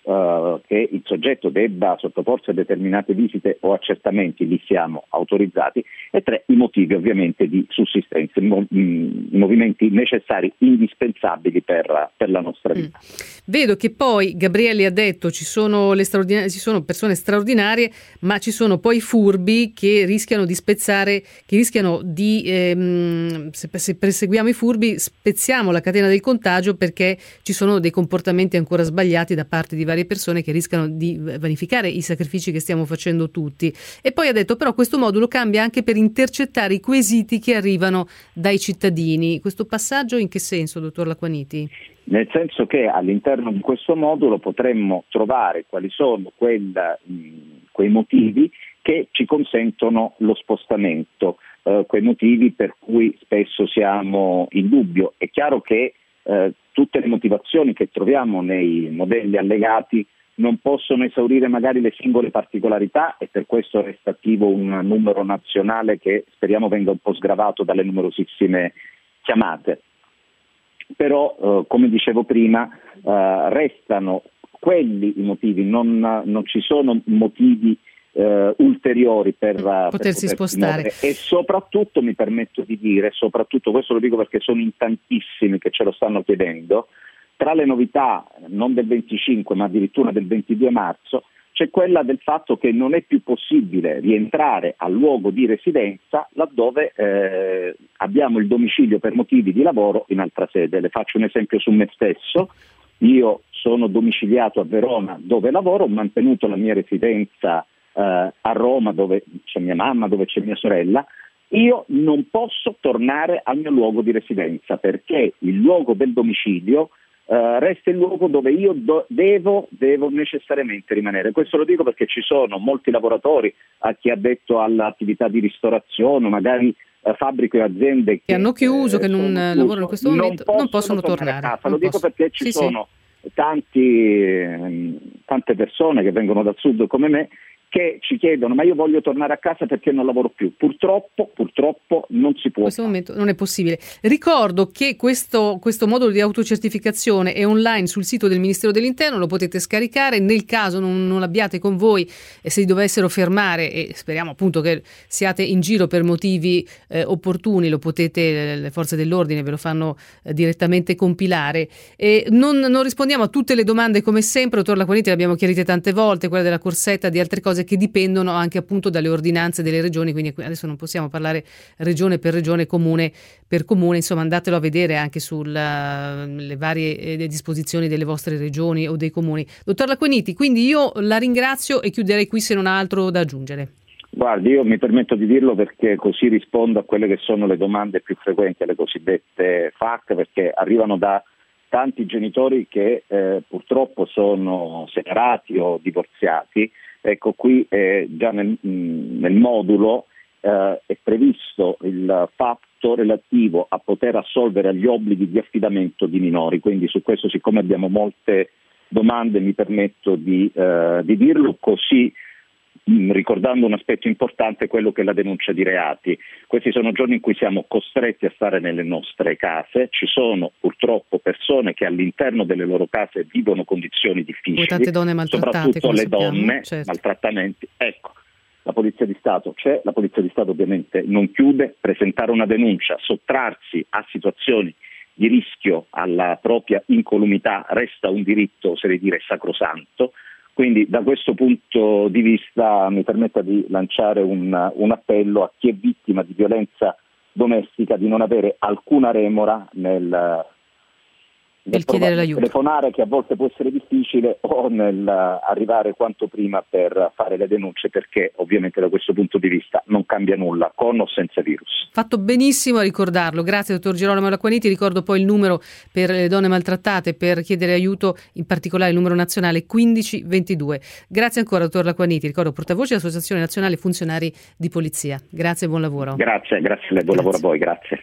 che il soggetto debba sottoporsi a determinate visite o accertamenti, li siamo autorizzati, e 3, i motivi ovviamente di sussistenza, i movimenti necessari, indispensabili per la nostra vita. Vedo che poi Gabrielli ha detto ci sono persone straordinarie, ma ci sono poi furbi che rischiano di spezzare, se perseguiamo i furbi spezziamo la catena del contagio, perché ci sono dei comportamenti ancora sbagliati da parte di varie persone che rischiano di vanificare i sacrifici che stiamo facendo tutti. E poi ha detto però questo modulo cambia anche per intercettare i quesiti che arrivano dai cittadini. Questo passaggio in che senso, dottor Laquaniti? Nel senso che all'interno di questo modulo potremmo trovare quali sono quei motivi che ci consentono lo spostamento, quei motivi per cui spesso siamo in dubbio. È chiaro che tutte le motivazioni che troviamo nei modelli allegati non possono esaurire magari le singole particolarità, e per questo resta attivo un numero nazionale che speriamo venga un po' sgravato dalle numerosissime chiamate. Però, come dicevo prima, restano quelli i motivi, non ci sono motivi ulteriori per potersi spostare. Muovere. E soprattutto mi permetto di dire, questo lo dico perché sono in tantissimi che ce lo stanno chiedendo, tra le novità non del 25 ma addirittura del 22 marzo c'è quella del fatto che non è più possibile rientrare al luogo di residenza laddove abbiamo il domicilio per motivi di lavoro in altra sede. Le faccio un esempio su me stesso. Io sono domiciliato a Verona dove lavoro, ho mantenuto la mia residenza a Roma dove c'è mia mamma, dove c'è mia sorella. Io non posso tornare al mio luogo di residenza perché il luogo del domicilio resta il luogo dove io devo necessariamente rimanere. Questo lo dico perché ci sono molti lavoratori, a chi ha detto all'attività di ristorazione, magante fabbriche e aziende che hanno chiuso, che non lavorano in questo momento, non possono tornare a casa. Lo dico perché ci sono tante persone che vengono dal sud come me che ci chiedono ma io voglio tornare a casa perché non lavoro più. Purtroppo non si può. In questo momento non è possibile. Ricordo che questo modulo di autocertificazione è online sul sito del Ministero dell'Interno, lo potete scaricare, nel caso non l'abbiate con voi e se dovessero fermare, e speriamo appunto che siate in giro per motivi opportuni, lo potete, le forze dell'ordine ve lo fanno direttamente compilare. Non rispondiamo a tutte le domande come sempre, dottor Laquaniti, le abbiamo chiarite tante volte, quella della corsetta, di altre cose cose che dipendono anche appunto dalle ordinanze delle regioni, quindi adesso non possiamo parlare regione per regione, comune per comune, insomma andatelo a vedere anche sulle varie disposizioni delle vostre regioni o dei comuni. Dottor Laquaniti, quindi io la ringrazio e chiuderei qui se non ha altro da aggiungere. Guardi, io mi permetto di dirlo perché così rispondo a quelle che sono le domande più frequenti, alle cosiddette FAQ, perché arrivano da tanti genitori che purtroppo sono separati o divorziati. Ecco, qui già nel modulo è previsto il fatto relativo a poter assolvere agli obblighi di affidamento di minori, quindi su questo, siccome abbiamo molte domande, mi permetto di dirlo, così ricordando un aspetto importante, quello che è la denuncia di reati. Questi sono giorni in cui siamo costretti a stare nelle nostre case, ci sono purtroppo persone che all'interno delle loro case vivono condizioni difficili, tante donne maltrattate, soprattutto le donne, certo. Maltrattamenti. Ecco, la Polizia di Stato c'è, la Polizia di Stato ovviamente non chiude, presentare una denuncia, sottrarsi a situazioni di rischio alla propria incolumità resta un diritto, oserei dire, sacrosanto. Quindi da questo punto di vista mi permetta di lanciare un appello a chi è vittima di violenza domestica di non avere alcuna remora nel chiedere l'aiuto, telefonare, che a volte può essere difficile, o nel arrivare quanto prima per fare le denunce, perché ovviamente da questo punto di vista non cambia nulla, con o senza virus. Fatto benissimo a ricordarlo. Grazie dottor Girolamo Laquaniti. Ricordo poi il numero per le donne maltrattate per chiedere aiuto, in particolare il numero nazionale 1522. Grazie ancora dottor Laquaniti, ricordo portavoce dell'Associazione Nazionale Funzionari di Polizia. Grazie e buon lavoro. Grazie a lei, buon lavoro a voi, grazie.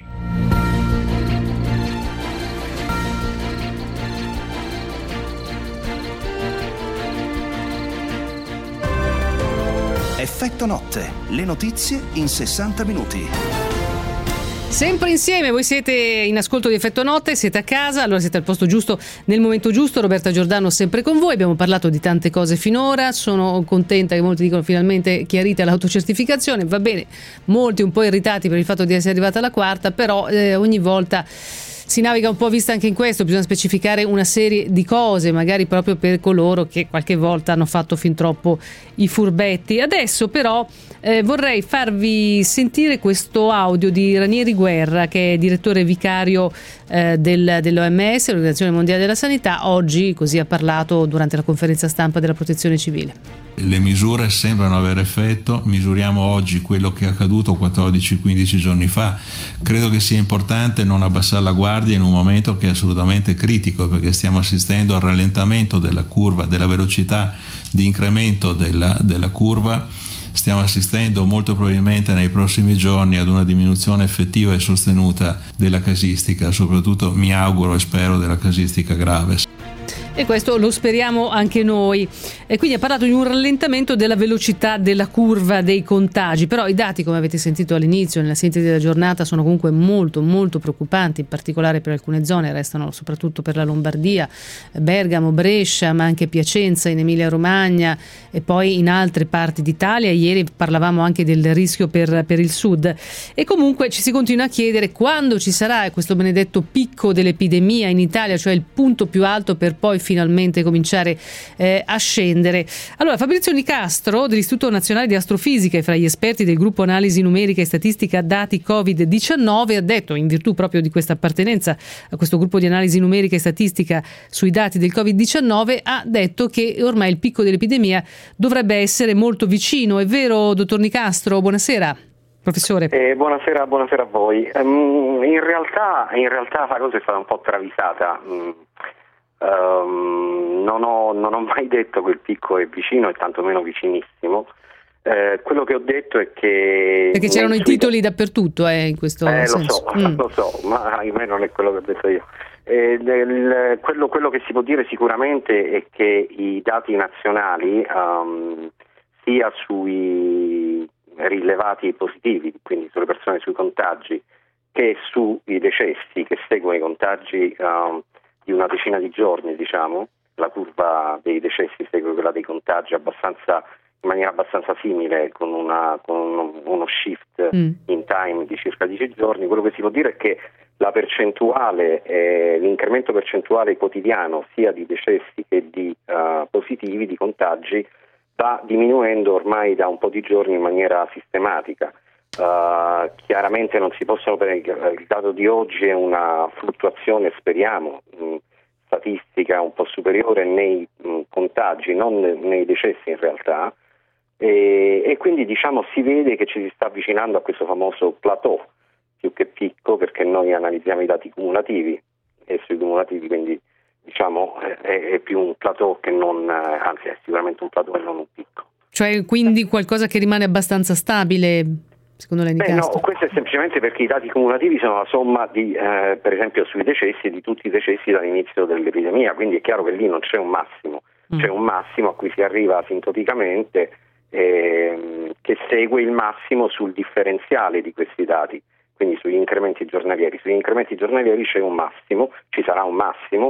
Effetto notte, le notizie in 60 minuti. Sempre insieme, voi siete in ascolto di Effetto Notte, siete a casa, allora siete al posto giusto nel momento giusto. Roberta Giordano sempre con voi, abbiamo parlato di tante cose finora, sono contenta che molti dicono finalmente chiarita l'autocertificazione, va bene, molti un po' irritati per il fatto di essere arrivata alla quarta, però ogni volta si naviga un po' vista anche in questo, bisogna specificare una serie di cose, magari proprio per coloro che qualche volta hanno fatto fin troppo i furbetti. Adesso però vorrei farvi sentire questo audio di Ranieri Guerra, che è direttore vicario dell'OMS, l'Organizzazione Mondiale della Sanità. Oggi così ha parlato durante la conferenza stampa della Protezione Civile. Le misure sembrano avere effetto, misuriamo oggi quello che è accaduto 14-15 giorni fa. Credo che sia importante non abbassare la guardia in un momento che è assolutamente critico, perché stiamo assistendo al rallentamento della curva, della velocità di incremento della curva. Stiamo assistendo molto probabilmente nei prossimi giorni ad una diminuzione effettiva e sostenuta della casistica, soprattutto mi auguro e spero della casistica grave. E questo lo speriamo anche noi. E quindi ha parlato di un rallentamento della velocità della curva dei contagi, però i dati, come avete sentito all'inizio nella sintesi della giornata, sono comunque molto molto preoccupanti, in particolare per alcune zone, restano soprattutto per la Lombardia, Bergamo, Brescia, ma anche Piacenza in Emilia Romagna e poi in altre parti d'Italia. Ieri parlavamo anche del rischio per il sud, e comunque ci si continua a chiedere quando ci sarà questo benedetto picco dell'epidemia in Italia, cioè il punto più alto per poi finalmente cominciare a scendere. Allora, Fabrizio Nicastro dell'Istituto Nazionale di Astrofisica e fra gli esperti del gruppo Analisi Numerica e Statistica Dati Covid-19 ha detto, in virtù proprio di questa appartenenza a questo gruppo di analisi numerica e statistica sui dati del Covid-19, ha detto che ormai il picco dell'epidemia dovrebbe essere molto vicino. È vero, dottor Nicastro? Buonasera. Professore. Buonasera a voi. In realtà la cosa è stata un po' travisata. Non ho mai detto che il picco è vicino e tantomeno vicinissimo. Quello che ho detto è che... Perché c'erano i titoli dappertutto in questo senso. Lo so, ma ahimè non è quello che ho detto io. Quello che si può dire sicuramente è che i dati nazionali, sia sui rilevati positivi, quindi sulle persone sui contagi, che sui decessi che seguono i contagi di una decina di giorni, diciamo, la curva dei decessi segue quella dei contagi in maniera abbastanza simile, con uno shift in time di circa 10 giorni. Quello che si può dire è che la percentuale, l'incremento percentuale quotidiano sia di decessi che di positivi, di contagi, sta diminuendo ormai da un po' di giorni in maniera sistematica. Chiaramente non si possono il dato di oggi è una fluttuazione, speriamo, statistica un po' superiore nei contagi, non nei decessi in realtà, e quindi diciamo si vede che ci si sta avvicinando a questo famoso plateau più che picco, perché noi analizziamo i dati cumulativi e sui cumulativi quindi diciamo è più un plateau che non, anzi è sicuramente un plateau e non un picco. Cioè quindi qualcosa che rimane abbastanza stabile secondo lei? No, questo è semplicemente perché i dati cumulativi sono la somma di, per esempio sui decessi, di tutti i decessi dall'inizio dell'epidemia, quindi è chiaro che lì non c'è un massimo, c'è un massimo a cui si arriva asintoticamente che segue il massimo sul differenziale di questi dati, quindi sugli incrementi giornalieri. Sugli incrementi giornalieri c'è un massimo, ci sarà un massimo,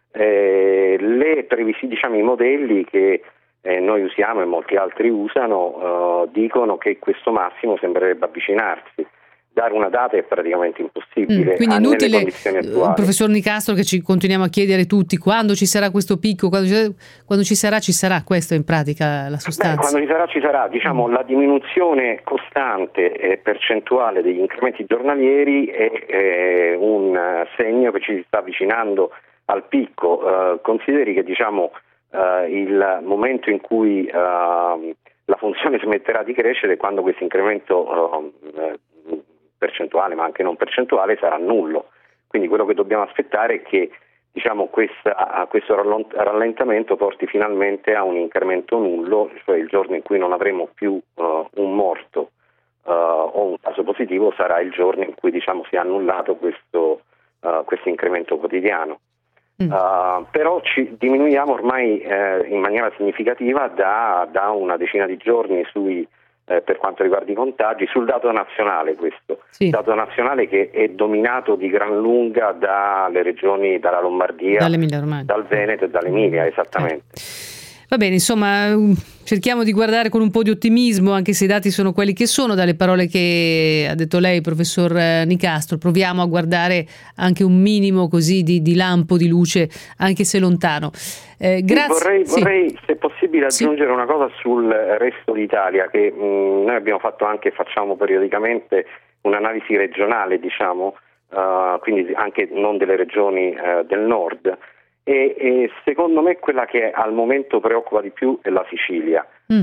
le previsioni, diciamo i modelli che noi usiamo e molti altri usano dicono che questo massimo sembrerebbe avvicinarsi. Dare una data è praticamente impossibile. Quindi è inutile, professor Nicastro, che ci continuiamo a chiedere tutti quando ci sarà questo picco, quando ci sarà, questo è in pratica la sostanza. Quando ci sarà, diciamo la diminuzione costante e percentuale degli incrementi giornalieri è un segno che ci si sta avvicinando al picco. Consideri che diciamo il momento in cui la funzione smetterà di crescere è quando questo incremento percentuale, ma anche non percentuale, sarà nullo. Quindi quello che dobbiamo aspettare è che diciamo questo rallentamento porti finalmente a un incremento nullo, cioè il giorno in cui non avremo più un morto o un caso positivo sarà il giorno in cui diciamo si è annullato questo incremento quotidiano. Però ci diminuiamo ormai in maniera significativa da una decina di giorni per quanto riguarda i contagi, sul dato nazionale questo, dato nazionale che è dominato di gran lunga dalle regioni, dalla Lombardia, dal Veneto e dall'Emilia, esattamente. Va bene, insomma, cerchiamo di guardare con un po' di ottimismo, anche se i dati sono quelli che sono, dalle parole che ha detto lei, professor Nicastro. Proviamo a guardare anche un minimo così di lampo di luce, anche se lontano. Grazie. Vorrei, se possibile, aggiungere una cosa sul resto d'Italia, che noi abbiamo fatto anche, facciamo periodicamente un'analisi regionale, diciamo, quindi anche non delle regioni del nord. E secondo me quella che al momento preoccupa di più è la Sicilia.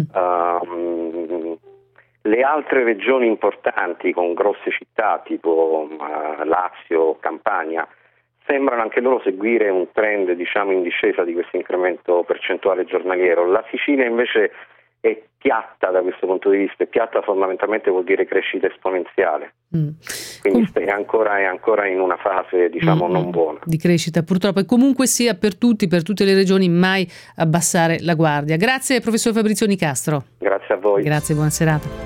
Le altre regioni importanti con grosse città tipo Lazio, Campania sembrano anche loro seguire un trend diciamo in discesa di questo incremento percentuale giornaliero. La Sicilia invece è piatta da questo punto di vista, e piatta fondamentalmente vuol dire crescita esponenziale. Quindi è ancora in una fase diciamo non buona di crescita, purtroppo, e comunque sia per tutte le regioni mai abbassare la guardia. Grazie professor Fabrizio Nicastro. Grazie a voi. Grazie, buona serata.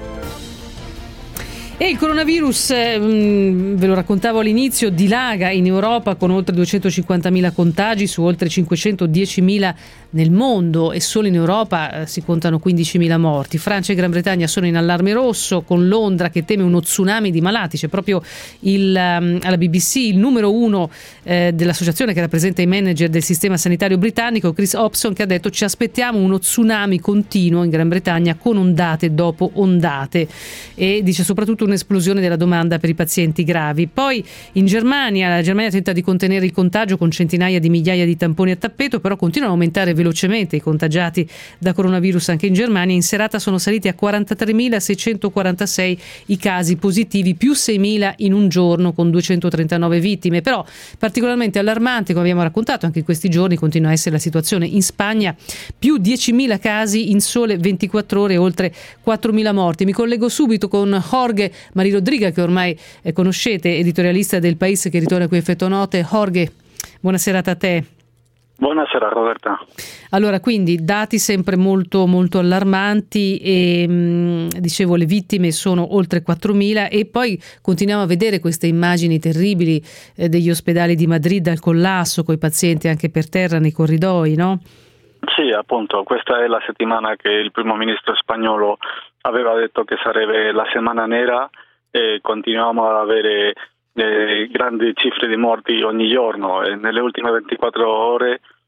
E il coronavirus, ve lo raccontavo all'inizio, dilaga in Europa con oltre 250.000 contagi su oltre 510.000 nel mondo, e solo in Europa si contano 15.000 morti. Francia e Gran Bretagna sono in allarme rosso, con Londra che teme uno tsunami di malati. C'è proprio alla BBC il numero uno dell'associazione che rappresenta i manager del sistema sanitario britannico, Chris Hobson, che ha detto: ci aspettiamo uno tsunami continuo in Gran Bretagna con ondate dopo ondate, e dice soprattutto un'esplosione della domanda per i pazienti gravi. Poi in Germania, la Germania tenta di contenere il contagio con centinaia di migliaia di tamponi a tappeto, però continuano a aumentare velocemente i contagiati da coronavirus anche in Germania. In serata sono saliti a 43.646 i casi positivi, più 6.000 in un giorno, con 239 vittime. Però particolarmente allarmante, come abbiamo raccontato anche in questi giorni, continua a essere la situazione in Spagna: più 10.000 casi in sole 24 ore, oltre 4.000 morti. Mi collego subito con Jorge Mari Rodriga, che ormai conoscete, editorialista del País, che ritorna qui a Effetto Note. Jorge, buona serata a te. Buonasera Roberta. Allora, quindi dati sempre molto molto allarmanti, e dicevo le vittime sono oltre 4.000, e poi continuiamo a vedere queste immagini terribili degli ospedali di Madrid al collasso, con i pazienti anche per terra nei corridoi, no? Sì, appunto, questa è la settimana che il primo ministro spagnolo aveva detto che sarebbe la settimana nera, e continuiamo ad avere grandi cifre di morti ogni giorno. E nelle ultime 24 ore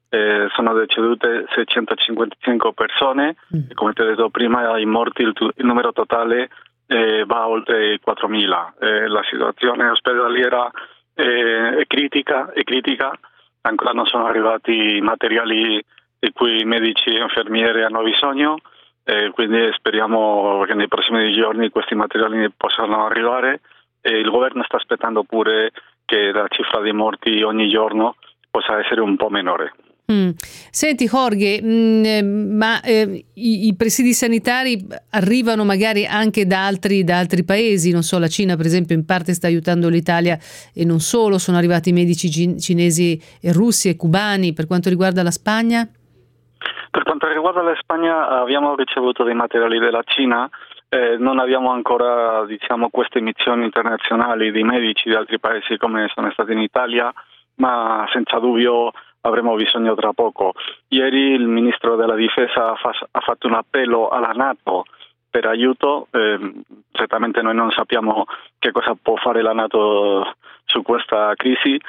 sono decedute 655 persone e come ti ho detto prima i morti, il numero totale va oltre i 4.000. La situazione ospedaliera è critica, ancora non sono arrivati i materiali di cui i medici e infermieri hanno bisogno, quindi speriamo che nei prossimi giorni questi materiali possano arrivare, e il governo sta aspettando pure che la cifra di morti ogni giorno possa essere un po' minore. Senti Jorge, ma i presidi sanitari arrivano magari anche da altri paesi, non so, la Cina per esempio in parte sta aiutando l'Italia e non solo, sono arrivati medici cinesi e russi e cubani. Per quanto riguarda la Spagna? Per quanto riguarda la Spagna abbiamo ricevuto dei materiali della Cina, non abbiamo ancora queste missioni internazionali di medici di altri paesi come sono stati in Italia, ma senza dubbio avremo bisogno tra poco. Ieri il ministro della difesa ha fatto un appello alla NATO per aiuto, certamente noi non sappiamo che cosa può fare la NATO su questa crisi,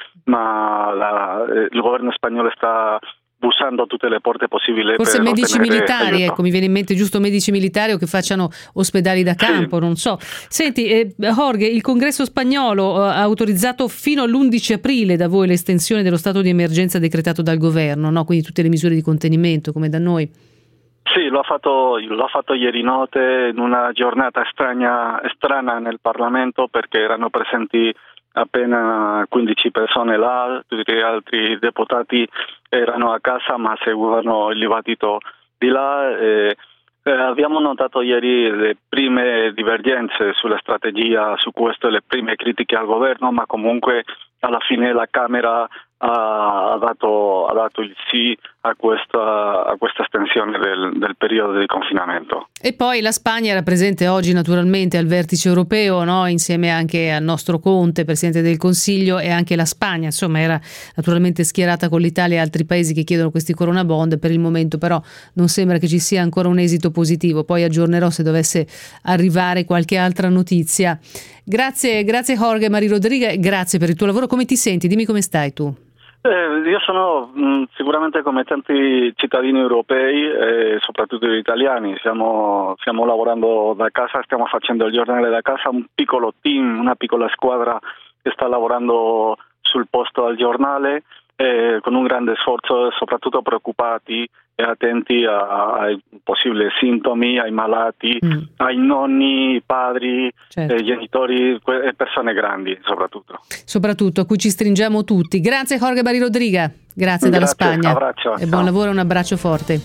ma il governo spagnolo sta bussando a tutte le porte possibili. Forse per medici militari, aiuto. ecco, mi viene in mente giusto medici militari o che facciano ospedali da campo, sì. Non so. Senti, Jorge, il Congresso spagnolo ha autorizzato fino all'11 aprile da voi l'estensione dello stato di emergenza decretato dal governo, no? Quindi tutte le misure di contenimento come da noi. Sì, l'ho fatto ieri notte in una giornata strana nel Parlamento, perché erano presenti appena 15 persone là, tutti gli altri deputati erano a casa ma seguivano il dibattito di là. Abbiamo notato ieri le prime divergenze sulla strategia su questo, le prime critiche al governo, ma comunque alla fine la Camera ha dato il sì a questa estensione del periodo di confinamento. E poi la Spagna era presente oggi naturalmente al vertice europeo, no? Insieme anche al nostro Conte, Presidente del Consiglio, e anche la Spagna, insomma, era naturalmente schierata con l'Italia e altri paesi che chiedono questi Corona Bond. Per il momento però non sembra che ci sia ancora un esito positivo, poi aggiornerò se dovesse arrivare qualche altra notizia. Grazie Jorge Marí Rodríguez, grazie per il tuo lavoro. Come ti senti? Dimmi come stai tu. Io sono sicuramente come tanti cittadini europei, soprattutto gli italiani, stiamo lavorando da casa, stiamo facendo il giornale da casa, un piccolo team, una piccola squadra che sta lavorando sul posto al giornale, con un grande sforzo, soprattutto preoccupati e attenti ai possibili sintomi, ai malati, ai nonni, ai padri, certo. Genitori e persone grandi soprattutto, a cui ci stringiamo tutti. Grazie Jorge Marí Rodríguez, grazie dalla Spagna, abbraccio, e buon lavoro, un abbraccio forte.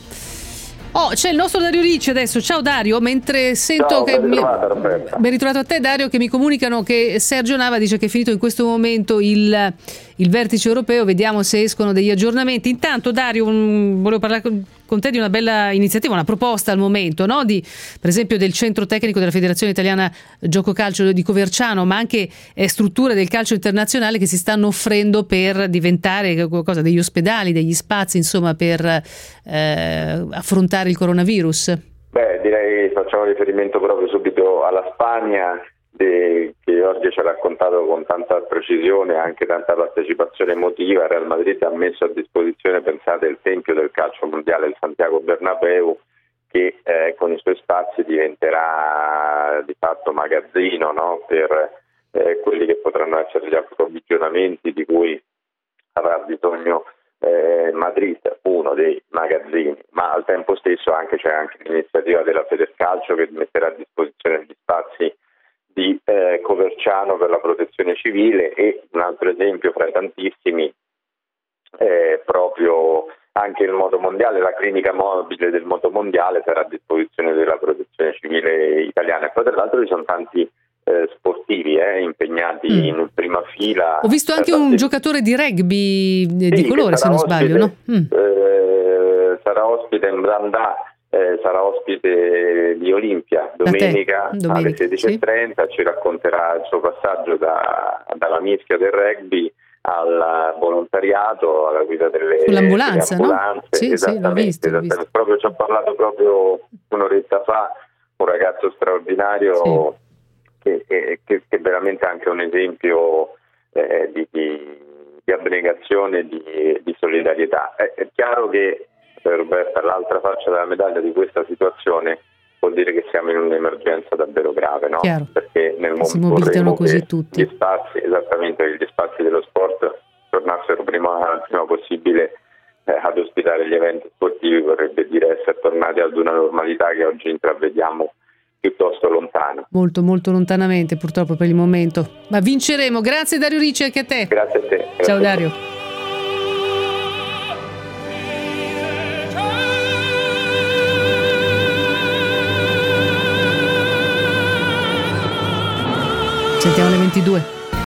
C'è il nostro Dario Ricci adesso. Ciao Dario, mentre sento che ben ritrovato a te Dario, che mi comunicano che Sergio Nava dice che è finito in questo momento il vertice europeo, vediamo se escono degli aggiornamenti. Intanto Dario, volevo parlare con te di una bella iniziativa, una proposta al momento, no? Per esempio del centro tecnico della Federazione Italiana Gioco Calcio di Coverciano, ma anche strutture del calcio internazionale che si stanno offrendo per diventare qualcosa, degli ospedali, degli spazi, insomma, per affrontare il coronavirus. Direi facciamo riferimento proprio subito alla Spagna, che oggi ci ha raccontato con tanta precisione, anche tanta partecipazione emotiva. Real Madrid ha messo a disposizione, pensate, il tempio del calcio mondiale, il Santiago Bernabéu, che con i suoi spazi diventerà di fatto magazzino, no? Per quelli che potranno essere gli approvvigionamenti di cui avrà bisogno Madrid, uno dei magazzini, ma al tempo stesso c'è anche l'iniziativa della Federcalcio che metterà a disposizione gli spazi di Coverciano per la protezione civile, e un altro esempio fra i tantissimi proprio anche il motomondiale, la clinica mobile del motomondiale sarà a disposizione della protezione civile italiana. E poi tra l'altro ci sono tanti sportivi impegnati in prima fila. Ho visto anche un giocatore di rugby di colore, se non sbaglio, no? Sarà ospite in Brandà, sarà ospite di Olimpia domenica alle 16:30, sì. Ci racconterà il suo passaggio dalla mischia del rugby al volontariato, alla guida sull'ambulanza, delle ambulanze, no? Sì, esattamente, l'ho visto. Proprio ci ha parlato proprio un'oretta fa un ragazzo straordinario, sì. che è veramente anche un esempio di abnegazione e di solidarietà. È chiaro che, Roberta, l'altra faccia della medaglia di questa situazione vuol dire che siamo in un'emergenza davvero grave, no? Chiaro. Perché nel mondo si mobilitano così che tutti. gli spazi dello sport tornassero il prima possibile ad ospitare gli eventi sportivi, vorrebbe dire essere tornati ad una normalità che oggi intravediamo piuttosto lontana. Molto, molto lontanamente, purtroppo, per il momento. Ma vinceremo. Grazie Dario Ricci, anche a te. Grazie a te. Grazie. Ciao Dario. Sentiamo le 22.